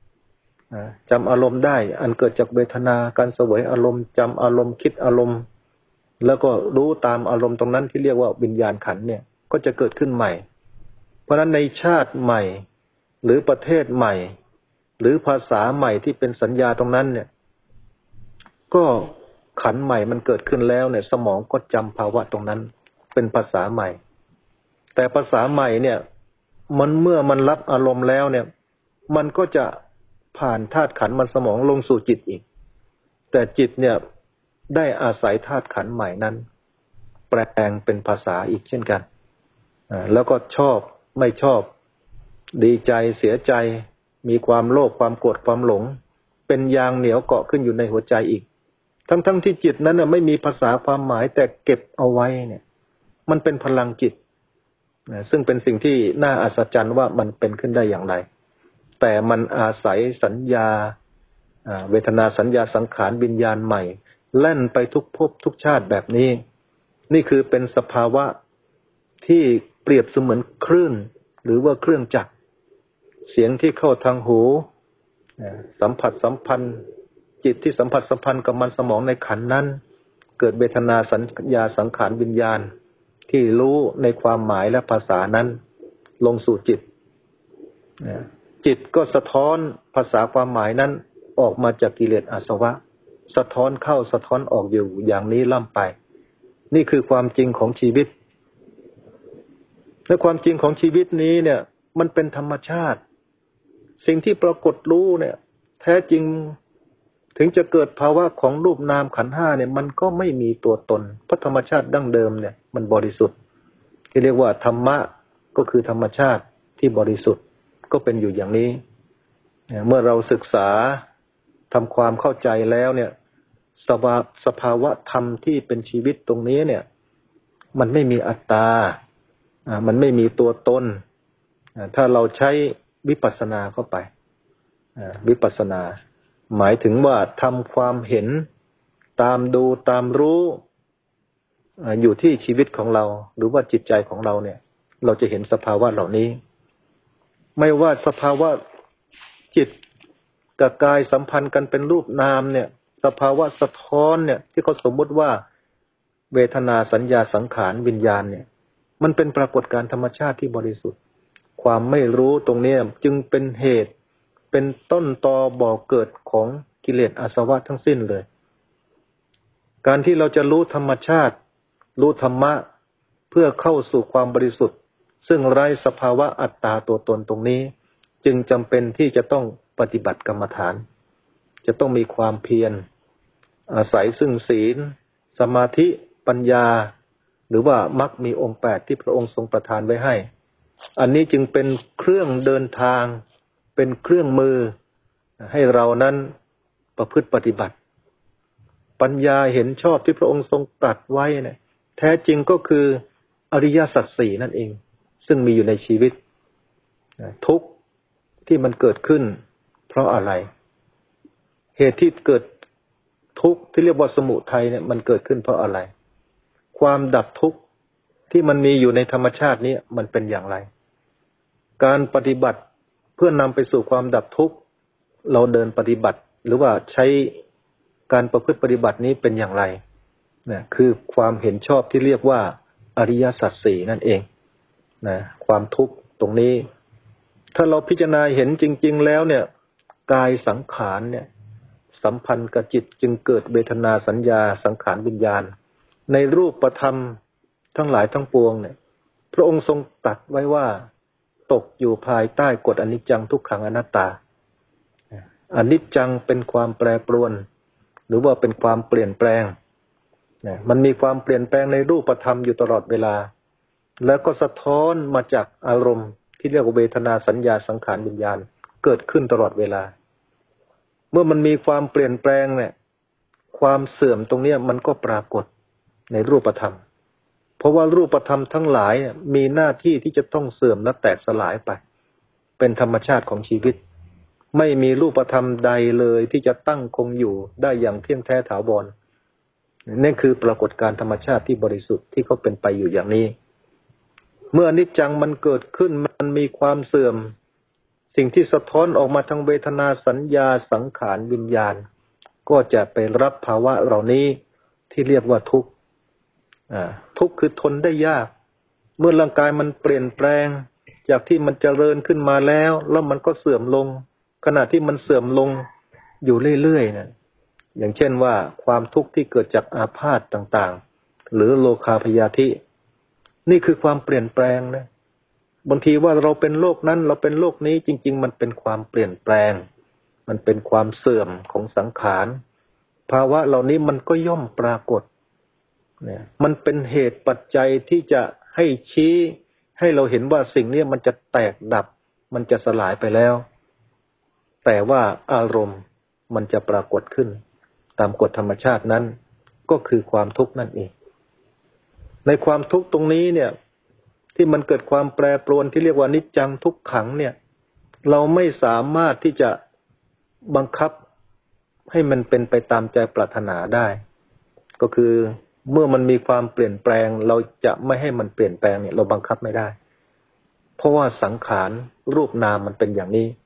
อันเกิดจากเวทนาการเสวยอารมณ์จำอารมณ์คิดอารมณ์แล้วก็รู้ตามอารมณ์ตรงนั้นที่เรียกว่าวิญญาณขันธ์เนี่ยก็จะเกิดขึ้นใหม่เพราะฉะนั้นในชาติใหม่หรือประเทศใหม่หรือภาษาใหม่ที่เป็นสัญญาตรงนั้นเนี่ยก็ขันธ์ใหม่มันเกิดขึ้นแล้วเนี่ยสมองก็จำภาวะตรงนั้นเป็นภาษาใหม่แต่ภาษาใหม่เนี่ยมันเมื่อมันรับอารมณ์แล้วเนี่ยมันก็จะผ่านธาตุขันธ์มันสมองลงสู่จิตอีกแต่จิตเนี่ยได้อาศัยธาตุขันธ์ใหม่นั้นแปลงเป็นภาษาอีกเช่นกันแล้วก็ชอบไม่ชอบดีใจเสียใจมีความโลภความโกรธความหลงเป็นยางเหนียวเกาะขึ้นอยู่ในหัวใจอีกทั้งที่จิตนั้นน่ะไม่มีภาษาความหมายแต่เก็บเอาไว้เนี่ยมันเป็นพลังจิตซึ่งเป็นสิ่งที่น่าอัศจรรย์ว่ามันเป็นขึ้นได้อย่างไรแต่มันอาศัยสัญญาเวทนาสัญญาสังขารวิญญาณใหม่แล่นไปทุกภพทุกชาติแบบนี้นี่คือเป็นสภาวะที่เปรียบเสมือนคลื่นหรือว่าเครื่องจักรเสียงที่เข้าทางหูสัมผัสสัมพันธ์จิตที่สัมผัสสัมพันธ์กับมันสมองในขันธ์นั้นเกิดเวทนาสัญญาสังขารวิญญาณที่รู้ในความหมายและภาษานั้นลงสู่จิตจิตก็สะท้อนภาษาความหมายนั้นออกมาจากกิเลสอาสวะสะท้อนเข้าสะท้อนออกอยู่อย่างนี้ล่ำไปนี่คือความจริงของชีวิตและความจริงของชีวิตนี้เนี่ยมันเป็นธรรมชาติสิ่งที่ปรากฏรู้เนี่ยแท้จริงถึงจะเกิดภาวะของรูปนามขันธ์ห้าเนี่ยมันก็ไม่มีตัวตนเพราะธรรมชาติดั้งเดิมเนี่ยมันบริสุทธิ์ที่เรียกว่าธรรมะก็คือธรรมชาติที่บริสุทธิ์ก็เป็นอยู่อย่างนี้เมื่อเราศึกษาทำความเข้าใจแล้วเนี่ยสภาวะธรรมที่เป็นชีวิตตรงนี้เนี่ยมันไม่มีอัตตามันไม่มีตัวตนถ้าเราใช้วิปัสสนาเข้าไปวิปัสสนาหมายถึงว่าทำความเห็นตามดูตามรู้อยู่ที่ชีวิตของเราหรือว่าจิตใจของเราเนี่ยเราจะเห็นสภาวะเหล่านี้ไม่ว่าสภาวะจิตกับกายสัมพันธ์กันเป็นรูปนามเนี่ยสภาวะสะท้อนเนี่ยที่เขาสมมุติว่าเวทนาสัญญาสังขารวิญญาณเนี่ยมันเป็นปรากฏการณ์ธรรมชาติที่บริสุทธิ์ความไม่รู้ตรงนี้จึงเป็นเหตุเป็นต้นตอบ่อเกิดของกิเลสอาสวะทั้งสิ้นเลยการที่เราจะรู้ธรรมชาติรู้ธรรมะเพื่อเข้าสู่ความบริสุทธิ์ซึ่งไร้สภาวะอัตตาตัวตนตรงนี้จึงจำเป็นที่จะต้องปฏิบัติกรรมฐานจะต้องมีความเพียรอาศัยซึ่งศีลสมาธิปัญญาหรือว่ามรรคมีองค์8ที่พระองค์ทรงประทานไว้ให้อันนี้จึงเป็นเครื่องเดินทางเป็นเครื่องมือให้เรานั้นประพฤติปฏิบัติปัญญาเห็นชอบที่พระองค์ทรงตรัสไว้เนี่ยแท้จริงก็คืออริยสัจสี่นั่นเองซึ่งมีอยู่ในชีวิตทุกข์ที่มันเกิดขึ้นเพราะอะไรเหตุที่เกิดทุกข์ที่เรียกว่าสมุทัยเนี่ยมันเกิดขึ้นเพราะอะไรความดับทุกข์ที่มันมีอยู่ในธรรมชาตินี้มันเป็นอย่างไรการปฏิบัติเพื่อนำไปสู่ความดับทุกข์เราเดินปฏิบัติหรือว่าใช้การประพฤติปฏิบัตินี้เป็นอย่างไรนะคือความเห็นชอบที่เรียกว่าอริยสัจสี่นั่นเองนะความทุกข์ตรงนี้ถ้าเราพิจารณาเห็นจริงๆแล้วเนี่ยกายสังขารเนี่ยสัมพันธ์กับจิตจึงเกิดเวทนาสัญญาสังขารวิญญาณในรูปธรรมทั้งหลายทั้งปวงเนี่ยพระองค์ทรงตรัสไว้ว่าตกอยู่ภายใต้กฎอนิจจังทุกขังอนัตตาอนิจจังเป็นความแปรปรวนหรือว่าเป็นความเปลี่ยนแปลงมันมีความเปลี่ยนแปลงในรูปธรรมอยู่ตลอดเวลาแล้วก็สะท้อนมาจากอารมณ์ที่เรียกว่าเวทนาสัญญาสังขารวิญญาณเกิดขึ้นตลอดเวลาเมื่อมันมีความเปลี่ยนแปลงเนี่ยความเสื่อมตรงนี้มันก็ปรากฏในรูปธรรมเพราะว่ารูปธรรมทั้งหลายมีหน้าที่ที่จะต้องเสื่อมและแตกสลายไปเป็นธรรมชาติของชีวิตไม่มีรูปธรรมใดเลยที่จะตั้งคงอยู่ได้อย่างเที่ยงแท้ถาวรนั่นคือปรากฏการณ์ธรรมชาติที่บริสุทธิ์ที่เขาเป็นไปอยู่อย่างนี้เมื่ออนิจจังมันเกิดขึ้นมันมีความเสื่อมสิ่งที่สะท้อนออกมาทางเวทนาสัญญาสังขารวิญญาณก็จะไปรับภาวะเหล่านี้ที่เรียกว่าทุกข์ทุกข์คือทนได้ยากเมื่อร่างกายมันเปลี่ยนแปลงจากที่มันเจริญขึ้นมาแล้วมันก็เสื่อมลงขณะที่มันเสื่อมลงอยู่เรื่อยๆนะอย่างเช่นว่าความทุกข์ที่เกิดจากอาพาธต่างๆหรือโลคาพยาธินี่คือความเปลี่ยนแปลงนะบางทีว่าเราเป็นโรคนั้นเราเป็นโรคนี้จริงๆมันเป็นความเปลี่ยนแปลงมันเป็นความเสื่อมของสังขารภาวะเหล่านี้มันก็ย่อมปรากฏเนี่ยมันเป็นเหตุปัจจัยที่จะให้ชี้ให้เราเห็นว่าสิ่งนี้มันจะแตกดับมันจะสลายไปแล้วแต่ว่าอารมณ์มันจะปรากฏขึ้นตามกฎธรรมชาตินั้นก็คือความทุกข์นั่นเองในความทุกข์ตรงนี้เนี่ยที่มันเกิดความแปรปรวนที่เรียกว่านิจจังทุกขังเนี่ยเราไม่สามารถที่จะบังคับให้มันเป็นไปตามใจปรารถนาได้ก็คือเมื่อมันมีความเปลี่ยนแปลงเราจะไม่ให้มันเปลี่ยนแปลงเนี่ยเราบังคับไม่ได้เพราะว่าสังขารรูปนามมันเป็นอย่างนี้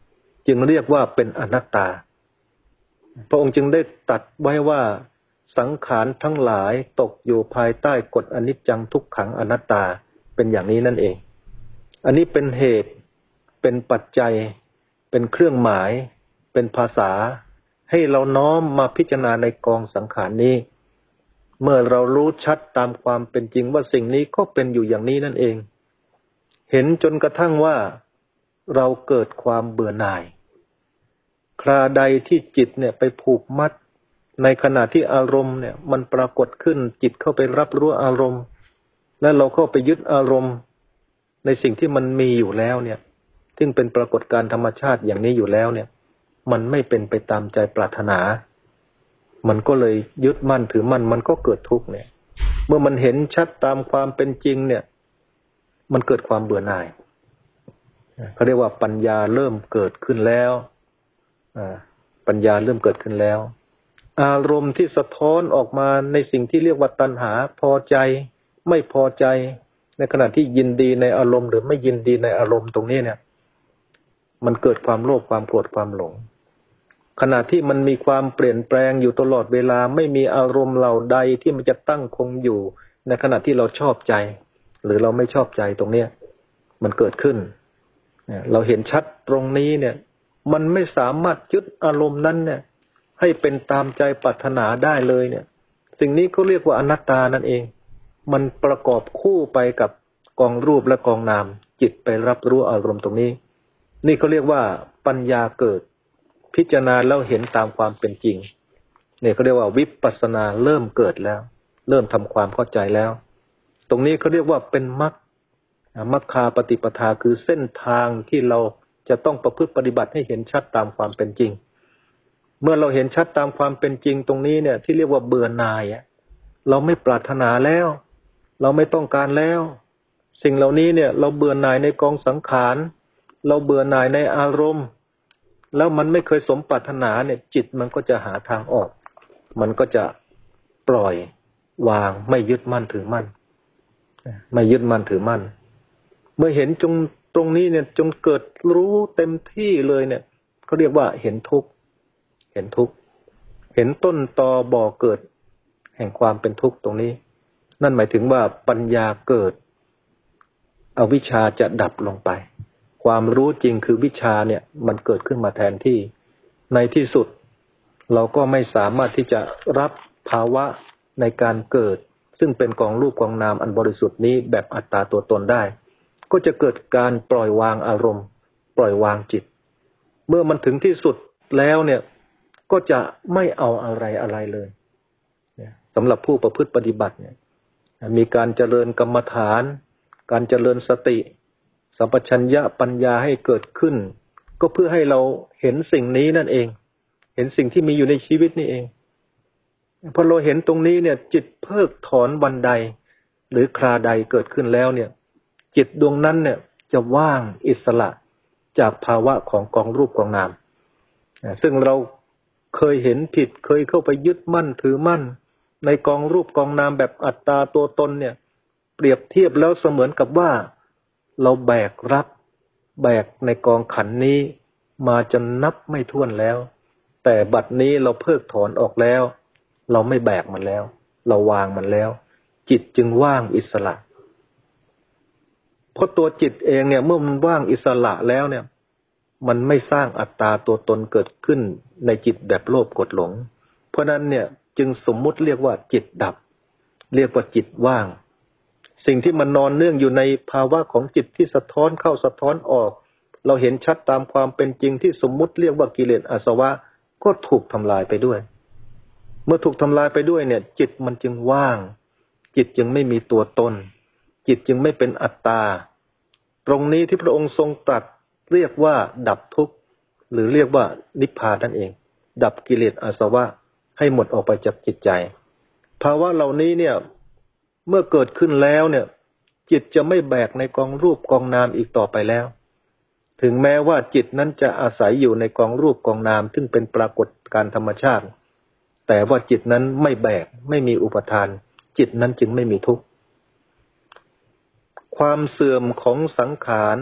จึงเรียกว่าเป็นอนัตตาพระองค์จึงได้ตรัสไว้ว่าสังขารทั้งหลายตกอยู่ภายใต้กฎอนิจจังทุกขังอนัตตาเป็นอย่างนี้นั่นเองอันนี้เป็นเหตุเป็นปัจจัยเป็นเครื่องหมายเป็นภาษาให้เราน้อมมาพิจารณาในกองสังขารนี้เมื่อเรารู้ชัดตามความเป็นจริงว่าสิ่งนี้ก็เป็นอยู่อย่างนี้นั่นเองเห็นจนกระทั่งว่าเราเกิดความเบื่อหน่ายคราใดที่จิตเนี่ยไปผูกมัดในขณะที่อารมณ์เนี่ยมันปรากฏขึ้นจิตเข้าไปรับรู้อารมณ์และเราเข้าไปยึดอารมณ์ในสิ่งที่มันมีอยู่แล้วเนี่ยซึ่งเป็นปรากฏการณ์ธรรมชาติอย่างนี้อยู่แล้วเนี่ยมันไม่เป็นไปตามใจปรารถนามันก็เลยยึดมั่นถือมั่นมันก็เกิดทุกข์เนี่ยเมื่อมันเห็นชัดตามความเป็นจริงเนี่ยมันเกิดความเบื่อหน่ายเขาเรียกว่าปัญญาเริ่มเกิดขึ้นแล้วปัญญาเริ่มเกิดขึ้นแล้วอารมณ์ที่สะท้อนออกมาในสิ่งที่เรียกว่าตัณหาพอใจไม่พอใจในขณะที่ยินดีในอารมณ์หรือไม่ยินดีในอารมณ์ตรงนี้เนี่ยมันเกิดความโลภความโกรธความหลงขณะที่มันมีความเปลี่ยนแปลงอยู่ตลอดเวลาไม่มีอารมณ์เหล่าใดที่มันจะตั้งคงอยู่ในขณะที่เราชอบใจหรือเราไม่ชอบใจตรงเนี้ยมันเกิดขึ้นเราเห็นชัดตรงนี้เนี่ยมันไม่สามารถยึดอารมณ์นั้นเนี่ยให้เป็นตามใจปรารถนาได้เลยเนี่ยสิ่งนี้เขาเรียกว่าอนัตตานั่นเองมันประกอบคู่ไปกับกองรูปและกองนามจิตไปรับรู้อารมณ์ตรงนี้นี่เขาเรียกว่าปัญญาเกิดพิจารณาแล้วเห็นตามความเป็นจริงเนี่ยเขาเรียกว่าวิปัสสนาเริ่มเกิดแล้วเริ่มทำความเข้าใจแล้วตรงนี้เขาเรียกว่าเป็นมรรคมัคคาปฏิปทาคือเส้นทางที่เราจะต้องประพฤติปฏิบัติให้เห็นชัดตามความเป็นจริงเมื่อเราเห็นชัดตามความเป็นจริงตรงนี้เนี่ยที่เรียกว่าเบื่อหน่ายเราไม่ปรารถนาแล้วเราไม่ต้องการแล้วสิ่งเหล่านี้เนี่ยเราเบื่อหน่ายในกองสังขารเราเบื่อหน่ายในอารมณ์แล้วมันไม่เคยสมปรารถนาเนี่ยจิตมันก็จะหาทางออกมันก็จะปล่อยวางไม่ยึดมั่นถือมั่นไม่ยึดมั่นถือมั่นเมื่อเห็นตรงนี้เนี่ยจงเกิดรู้เต็มที่เลยเนี่ยเขาเรียกว่าเห็นทุกข์เห็นทุกข์เห็นต้นตอบ่อเกิดแห่งความเป็นทุกข์ตรงนี้นั่นหมายถึงว่าปัญญาเกิดอวิชชาจะดับลงไปความรู้จริงคือวิชาเนี่ยมันเกิดขึ้นมาแทนที่ในที่สุดเราก็ไม่สามารถที่จะรับภาวะในการเกิดซึ่งเป็นกองรูปกองนามอันบริสุทธิ์นี้แบบอัตตาตัวตนได้ก็จะเกิดการปล่อยวางอารมณ์ปล่อยวางจิตเมื่อมันถึงที่สุดแล้วเนี่ยก็จะไม่เอาอะไรเลยสำหรับผู้ประพฤติปฏิบัติเนี่ยมีการเจริญกรรมฐานการเจริญสติสัมปชัญญะปัญญาให้เกิดขึ้นก็เพื่อให้เราเห็นสิ่งนี้นั่นเองเห็นสิ่งที่มีอยู่ในชีวิตนี่เองพอเราเห็นตรงนี้เนี่ยจิตเพิกถอนวันใดหรือคราใดเกิดขึ้นแล้วเนี่ยจิตดวงนั้นเนี่ยจะว่างอิสระจากภาวะของกองรูปกองนามซึ่งเราเคยเห็นผิดเคยเข้าไปยึดมั่นถือมั่นในกองรูปกองนามแบบอัตตาตัวตนเนี่ยเปรียบเทียบแล้วเสมือนกับว่าเราแบกรับแบกในกองขันนี้มาจนนับไม่ถ้วนแล้วแต่บัดนี้เราเพิกถอนออกแล้วเราไม่แบกมันแล้วเราวางมันแล้วจิตจึงว่างอิสระเพราะตัวจิตเองเนี่ยเมื่อมันว่างอิสระแล้วเนี่ยมันไม่สร้างอัตตาตัวตนเกิดขึ้นในจิตแบบโลภโกรธหลงเพราะนั้นเนี่ยจึงสมมุติเรียกว่าจิตดับเรียกว่าจิตว่างสิ่งที่มันนอนเนื่องอยู่ในภาวะของจิตที่สะท้อนเข้าสะท้อนออกเราเห็นชัดตามความเป็นจริงที่สมมุติเรียกว่ากิเลสอาสวะก็ถูกทำลายไปด้วยเมื่อถูกทำลายไปด้วยเนี่ยจิตมันจึงว่างจิตจึงไม่มีตัวตนจิตจึงไม่เป็นอัตตาตรงนี้ที่พระองค์ทรงตรัสเรียกว่าดับทุกข์หรือเรียกว่านิพพานนั่นเองดับกิเลสอาสวะให้หมดออกไปจากจิตใจภาวะเหล่านี้เนี่ยเมื่อเกิดขึ้นแล้วเนี่ยจิตจะไม่แบกในกองรูปกองนามอีกต่อไปแล้วถึงแม้ว่าจิตนั้นจะอาศัยอยู่ในกองรูปกองนามซึ่งเป็นปรากฏการธรรมชาติแต่ว่าจิตนั้นไม่แบกไม่มีอุปทานจิตนั้นจึงไม่มีทุกข์ความเสื่อมของสังขาร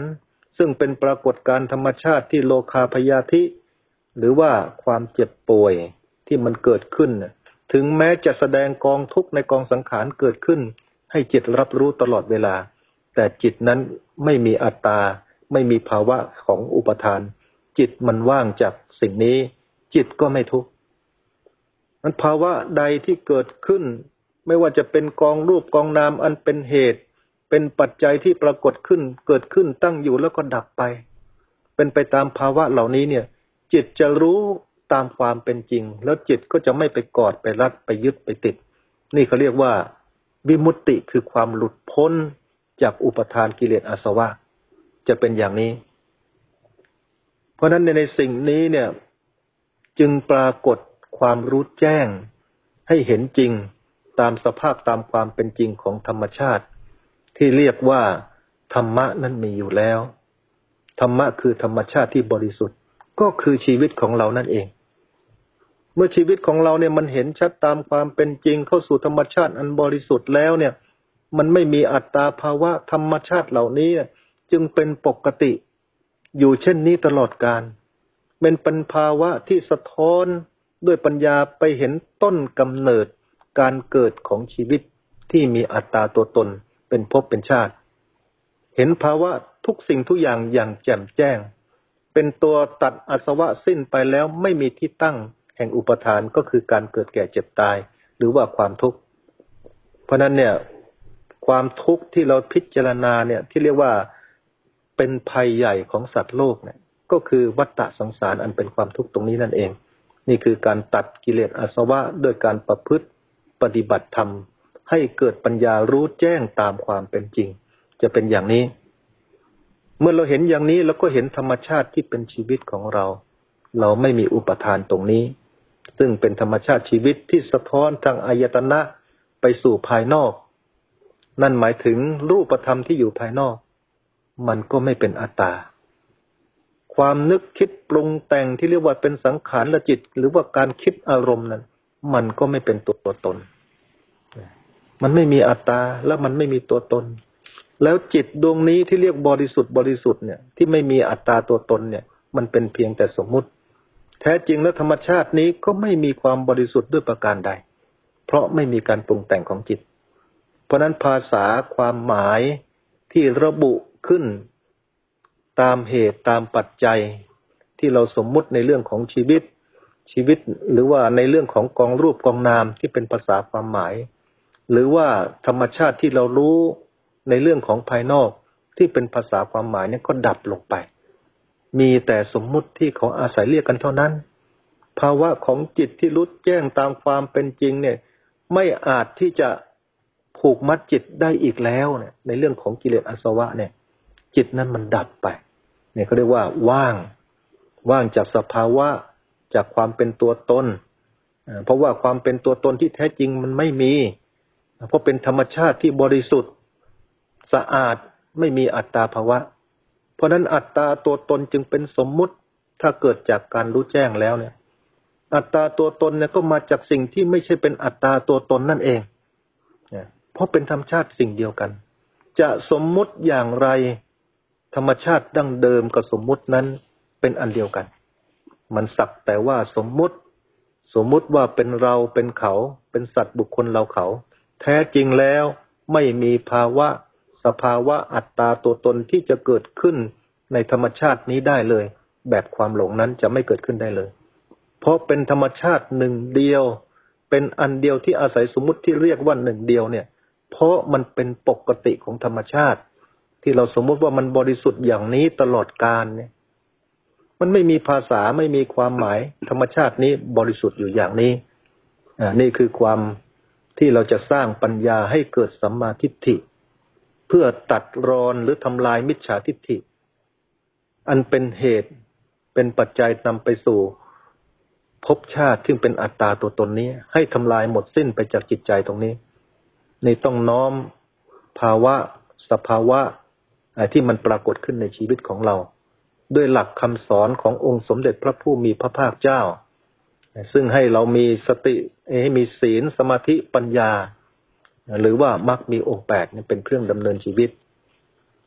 ซึ่งเป็นปรากฏการณ์ธรรมชาติที่โลคาพยาธิหรือว่าความเจ็บป่วยที่มันเกิดขึ้นถึงแม้จะแสดงกองทุกข์ในกองสังขารเกิดขึ้นให้จิตรับรู้ตลอดเวลาแต่จิตนั้นไม่มีอัตตาไม่มีภาวะของอุปทานจิตมันว่างจากสิ่งนี้จิตก็ไม่ทุกข์มันภาวะใดที่เกิดขึ้นไม่ว่าจะเป็นกองรูปกองนามอันเป็นเหตุเป็นปัจจัยที่ปรากฏขึ้นเกิดขึ้นตั้งอยู่แล้วก็ดับไปเป็นไปตามภาวะเหล่านี้เนี่ยจิตจะรู้ตามความเป็นจริงแล้วจิตก็จะไม่ไปกอดไปรัดไปยึดไปติดนี่เขาเรียกว่าวิมุตติคือความหลุดพ้นจากอุปทานกิเลสอาสวะจะเป็นอย่างนี้เพราะฉะนั้นในสิ่งนี้เนี่ยจึงปรากฏความรู้แจ้งให้เห็นจริงตามสภาพตามความเป็นจริงของธรรมชาติที่เรียกว่าธรรมะนั้นมีอยู่แล้วธรรมะคือธรรมชาติที่บริสุทธิ์ก็คือชีวิตของเรานั่นเองเมื่อชีวิตของเราเนี่ยมันเห็นชัดตามความเป็นจริงเข้าสู่ธรรมชาติอันบริสุทธิ์แล้วเนี่ยมันไม่มีอัตตาภาวะธรรมชาติเหล่านี้จึงเป็นปกติอยู่เช่นนี้ตลอดกาลเป็นภาวะที่สะท้อนด้วยปัญญาไปเห็นต้นกำเนิดการเกิดของชีวิตที่มีอัตตาตัวตนเป็นภพเป็นชาติเห็นภาวะทุกสิ่งทุกอย่างอย่างแจ่มแจ้งเป็นตัวตัดอาสวะสิ้นไปแล้วไม่มีที่ตั้งแห่งอุปทานก็คือการเกิดแก่เจ็บตายหรือว่าความทุกข์เพราะนั้นเนี่ยความทุกข์ที่เราพิจารณาเนี่ยที่เรียกว่าเป็นภัยใหญ่ของสัตว์โลกเนี่ยก็คือวัฏฏะสังสารอันเป็นความทุกข์ตรงนี้นั่นเองนี่คือการตัดกิเลสอาสวะด้วยการประพฤติปฏิบัติธรรมให้เกิดปัญญารู้แจ้งตามความเป็นจริงจะเป็นอย่างนี้เมื่อเราเห็นอย่างนี้เราก็เห็นธรรมชาติที่เป็นชีวิตของเราเราไม่มีอุปทานตรงนี้ซึ่งเป็นธรรมชาติชีวิตที่สะท้อนทางอายตนะไปสู่ภายนอกนั่นหมายถึงรูปธรรมที่อยู่ภายนอกมันก็ไม่เป็นอัตตาความนึกคิดปรุงแต่งที่เรียกว่าเป็นสังขารและจิตหรือว่าการคิดอารมณ์นั้นมันก็ไม่เป็นตัวตนมันไม่มีอัตตาและมันไม่มีตัวตนแล้วจิตดวงนี้ที่เรียกบริสุทธิ์เนี่ยที่ไม่มีอัตตาตัวตนเนี่ยมันเป็นเพียงแต่สมมุติแท้จริงแล้วธรรมชาตินี้ก็ไม่มีความบริสุทธิ์ด้วยประการใดเพราะไม่มีการปรุงแต่งของจิตเพราะนั้นภาษาความหมายที่ระบุขึ้นตามเหตุตามปัจจัยที่เราสมมุติในเรื่องของชีวิตหรือว่าในเรื่องของกองรูปกองนามที่เป็นภาษาความหมายหรือว่าธรรมชาติที่เรารู้ในเรื่องของภายนอกที่เป็นภาษาความหมายเนี่ยก็ดับลงไปมีแต่สมมุติที่เขาอาศัยเรียกกันเท่านั้นภาวะของจิตที่รู้แจ้งตามความเป็นจริงเนี่ยไม่อาจที่จะผูกมัดจิตได้อีกแล้วเนี่ยในเรื่องของกิเลสอาสวะเนี่ยจิตนั้นมันดับไปเนี่ยเขาเรียกว่าว่างจากสภาวะจากความเป็นตัวตนเพราะว่าความเป็นตัวตนที่แท้จริงมันไม่มีเพราะเป็นธรรมชาติที่บริสุทธิ์สะอาดไม่มีอัตตาภาวะเพราะนั้นอัตตาตัวตนจึงเป็นสมมุติถ้าเกิดจากการรู้แจ้งแล้วเนี่ยอัตตาตัวตนเนี่ยก็มาจากสิ่งที่ไม่ใช่เป็นอัตตาตัวตนนั่นเองเพราะเป็นธรรมชาติสิ่งเดียวกันจะสมมุติอย่างไรธรรมชาติดั้งเดิมกับสมมุตินั้นเป็นอันเดียวกันมันสักแต่ว่าสมมุติว่าเป็นเราเป็นเขาเป็นสัตว์บุคคลเราเขาแท้จริงแล้วไม่มีภาวะสภาวะอัตตาตัวตนที่จะเกิดขึ้นในธรรมชาตินี้ได้เลยแบบความหลงนั้นจะไม่เกิดขึ้นได้เลยเพราะเป็นธรรมชาติหนึ่งเดียวเป็นอันเดียวที่อาศัยสมมุติที่เรียกว่าหนึ่งเดียวเนี่ยเพราะมันเป็นปกติของธรรมชาติที่เราสมมุติว่ามันบริสุทธิ์อย่างนี้ตลอดกาลเนี่ยมันไม่มีภาษาไม่มีความหมายธรรมชาตินี้บริสุทธิ์อยู่อย่างนี้นี่คือความที่เราจะสร้างปัญญาให้เกิดสัมมาทิฏฐิเพื่อตัดรอนหรือทำลายมิจฉาทิฏฐิอันเป็นเหตุเป็นปัจจัยนำไปสู่ภพชาติที่เป็นอัตตาตัวตนนี้ให้ทำลายหมดสิ้นไปจากจิตใจตรงนี้นี่ต้องน้อมภาวะสภาวะที่มันปรากฏขึ้นในชีวิตของเราด้วยหลักคำสอนขององค์สมเด็จพระผู้มีพระภาคเจ้าซึ่งให้เรามีสติให้มีศีลสมาธิปัญญาหรือว่ามรรคมีองค์8เป็นเครื่องดำเนินชีวิต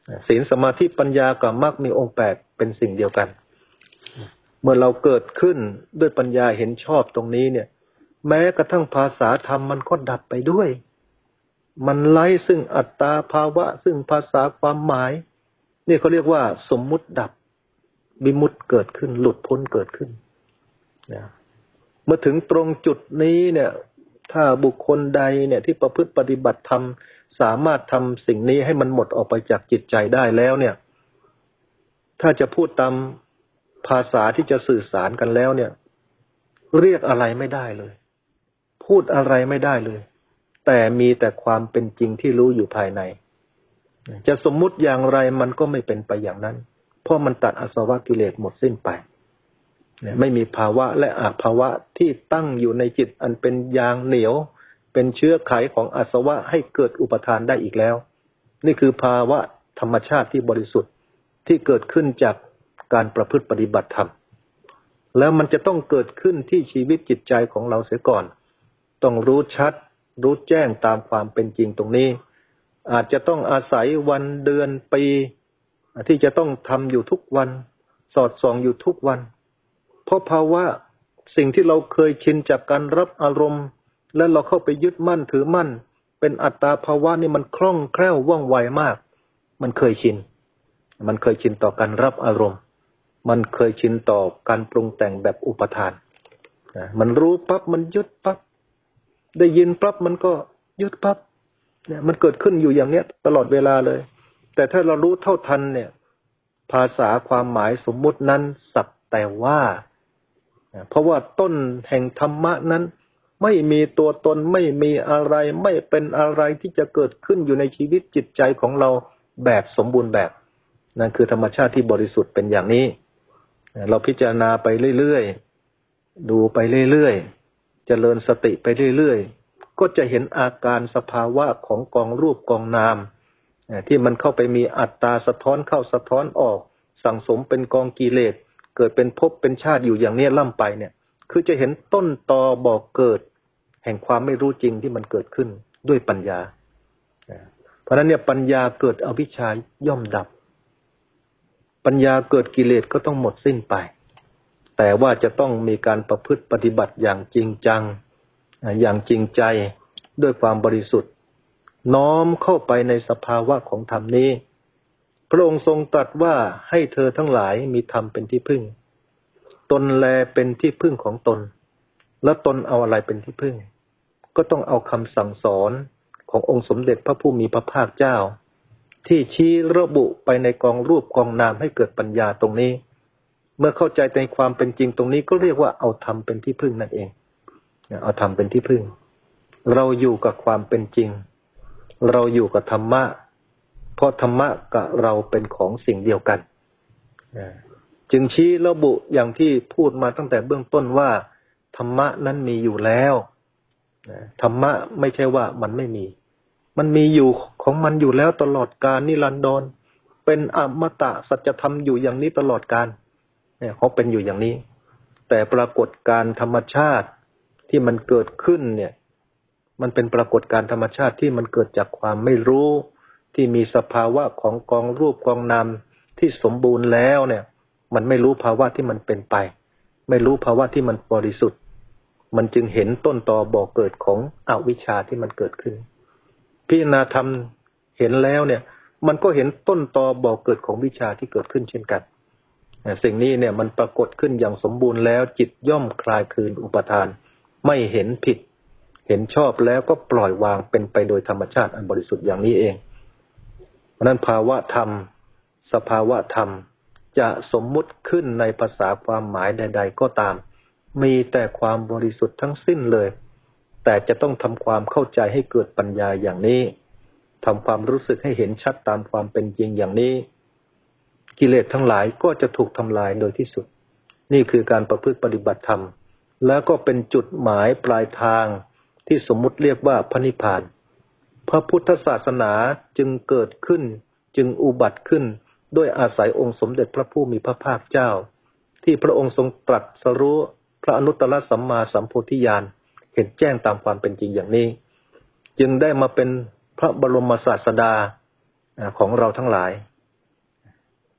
ศีลสมาธิปัญญากับมรรคมีองค์แปดเป็นสิ่งเดียวกันเมื่อเราเกิดขึ้นด้วยปัญญาเห็นชอบตรงนี้เนี่ยแม้กระทั่งภาษาธรรมมันก็ดับไปด้วยมันไร้ซึ่งอัตตาภาวะซึ่งภาษาความหมายนี่เขาเรียกว่าสมมุติดับวิมุตติเกิดขึ้นหลุดพ้นเกิดขึ้นนะเมื่อถึงตรงจุดนี้เนี่ยถ้าบุคคลใดเนี่ยที่ประพฤติปฏิบัติธรรมสามารถทำสิ่งนี้ให้มันหมดออกไปจากจิตใจได้แล้วเนี่ยถ้าจะพูดตามภาษาที่จะสื่อสารกันแล้วเนี่ยเรียกอะไรไม่ได้เลยพูดอะไรไม่ได้เลยแต่มีแต่ความเป็นจริงที่รู้อยู่ภายในจะสมมุติอย่างไรมันก็ไม่เป็นไปอย่างนั้นเพราะมันตัดอาสวะกิเลสหมดสิ้นไปไม่มีภาวะและอภาวะที่ตั้งอยู่ในจิตอันเป็นยางเหนียวเป็นเชื้อไขของอาสวะให้เกิดอุปทานได้อีกแล้วนี่คือภาวะธรรมชาติที่บริสุทธิ์ที่เกิดขึ้นจากการประพฤติปฏิบัติธรรมแล้วมันจะต้องเกิดขึ้นที่ชีวิตจิตใจของเราเสียก่อนต้องรู้ชัดรู้แจ้งตามความเป็นจริงตรงนี้อาจจะต้องอาศัยวันเดือนปีที่จะต้องทำอยู่ทุกวันสอดส่องอยู่ทุกวันเพราะภาวะสิ่งที่เราเคยชินจากการรับอารมณ์และเราเข้าไปยึดมั่นถือมั่นเป็นอัตตาภาวะนี่มันคล่องแคล่วว่องไวมากมันเคยชินต่อการรับอารมณ์มันเคยชินต่อการปรุงแต่งแบบอุปทานมันรู้ปั๊บมันยึดปั๊บได้ยินปั๊บมันก็ยึดปั๊บเนี่ยมันเกิดขึ้นอยู่อย่างเนี้ยตลอดเวลาเลยแต่ถ้าเรารู้เท่าทันเนี่ยภาษาความหมายสมมุตินั้นสักแต่ว่าเพราะว่าต้นแห่งธรรมะนั้นไม่มีตัวตนไม่มีอะไรไม่เป็นอะไรที่จะเกิดขึ้นอยู่ในชีวิตจิตใจของเราแบบสมบูรณ์แบบนั่นคือธรรมชาติที่บริสุทธิ์เป็นอย่างนี้เราพิจารณาไปเรื่อยๆดูไปเรื่อยๆเจริญสติไปเรื่อยๆก็จะเห็นอาการสภาวะของกองรูปกองนามที่มันเข้าไปมีอัตตาสะท้อนเข้าสะท้อนออกสั่งสมเป็นกองกิเลสเกิดเป็นภพเป็นชาติอยู่อย่างนี้ล่ำไปเนี่ยคือจะเห็นต้นตอบ่อเกิดแห่งความไม่รู้จริงที่มันเกิดขึ้นด้วยปัญญาเพราะฉะนั้นเนี่ยปัญญาเกิดอวิชชาย่อมดับปัญญาเกิดกิเลสก็ต้องหมดสิ้นไปแต่ว่าจะต้องมีการประพฤติปฏิบัติอย่างจริงจังอย่างจริงใจด้วยความบริสุทธิ์น้อมเข้าไปในสภาวะของธรรมนี้พระองค์ทรงตรัสว่าให้เธอทั้งหลายมีธรรมเป็นที่พึ่งตนแลเป็นที่พึ่งของตนแล้วตนเอาอะไรเป็นที่พึ่งก็ต้องเอาคำสั่งสอนขององค์สมเด็จพระผู้มีพระภาคเจ้าที่ชี้ระบุไปในกองรูปกองนามให้เกิดปัญญาตรงนี้เมื่อเข้าใจในความเป็นจริงตรงนี้ก็เรียกว่าเอาธรรมเป็นที่พึ่งนั่นเองเอาธรรมเป็นที่พึ่งเราอยู่กับความเป็นจริงเราอยู่กับธรรมะเพราะธรรมะกับเราเป็นของสิ่งเดียวกันจึงชี้ระบุอย่างที่พูดมาตั้งแต่เบื้องต้นว่าธรรมะนั้นมีอยู่แล้วธรรมะไม่ใช่ว่ามันไม่มีมันมีอยู่ของมันอยู่แล้วตลอดกาลนิรันดรเป็นอมตะสัจธรรมอยู่อย่างนี้ตลอดกาลเนี่ยเขาเป็นอยู่อย่างนี้แต่ปรากฏการธรรมชาติที่มันเกิดขึ้นเนี่ยมันเป็นปรากฏการธรรมชาติที่มันเกิดจากความไม่รู้ที่มีสภาวะของกองรูปกองนามที่สมบูรณ์แล้วเนี่ยมันไม่รู้ภาวะที่มันเป็นไปไม่รู้ภาวะที่มันบริสุทธิ์มันจึงเห็นต้นตอบ่อเกิดของอวิชชาที่มันเกิดขึ้นพิจารณาธรรมเห็นแล้วเนี่ยมันก็เห็นต้นตอบ่อเกิดของวิชาที่เกิดขึ้นเช่นกันสิ่งนี้เนี่ยมันปรากฏขึ้นอย่างสมบูรณ์แล้วจิตย่อมคลายคืนอุปทานไม่เห็นผิดเห็นชอบแล้วก็ปล่อยวางเป็นไปโดยธรรมชาติอันบริสุทธิ์อย่างนี้เองเพราะนั้นภาวะธรรมสภาวะธรรมจะสมมุติขึ้นในภาษาความหมายใดๆก็ตามมีแต่ความบริสุทธิ์ทั้งสิ้นเลยแต่จะต้องทำความเข้าใจให้เกิดปัญญาอย่างนี้ทำความรู้สึกให้เห็นชัดตามความเป็นจริงอย่างนี้กิเลสทั้งหลายก็จะถูกทำลายโดยที่สุดนี่คือการประพฤติปฏิบัติธรรมแล้วก็เป็นจุดหมายปลายทางที่สมมุติเรียกว่าพระนิพพานพระพุทธศาสนาจึงเกิดขึ้นจึงอุบัติขึ้นด้วยอาศัยองค์สมเด็จพระผู้มีพระภาคเจ้าที่พระองค์ทรงตรัสรู้พระอนุตตรสัมมาสัมโพธิญาณเห็นแจ้งตามความเป็นจริงอย่างนี้จึงได้มาเป็นพระบรมศาสดาของเราทั้งหลาย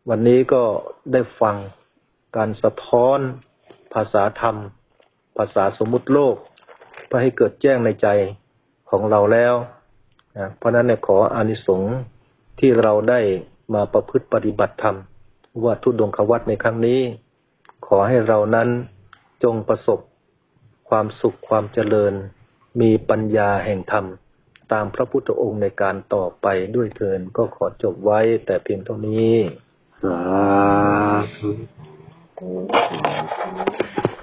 วันนี้ก็ได้ฟังการสะท้อนภาษาธรรมภาษาสมมุติโลกเพื่อให้เกิดแจ้งในใจของเราแล้วนะเพราะนั้นเนี่ยขออานิสงส์ที่เราได้มาประพฤติปฏิบัติธรรมว่าทุดงควัตรในครั้งนี้ขอให้เรานั้นจงประสบความสุขความเจริญมีปัญญาแห่งธรรมตามพระพุทธองค์ในการต่อไปด้วยเถิดก็ขอจบไว้แต่เพียงเท่านี้สาธุ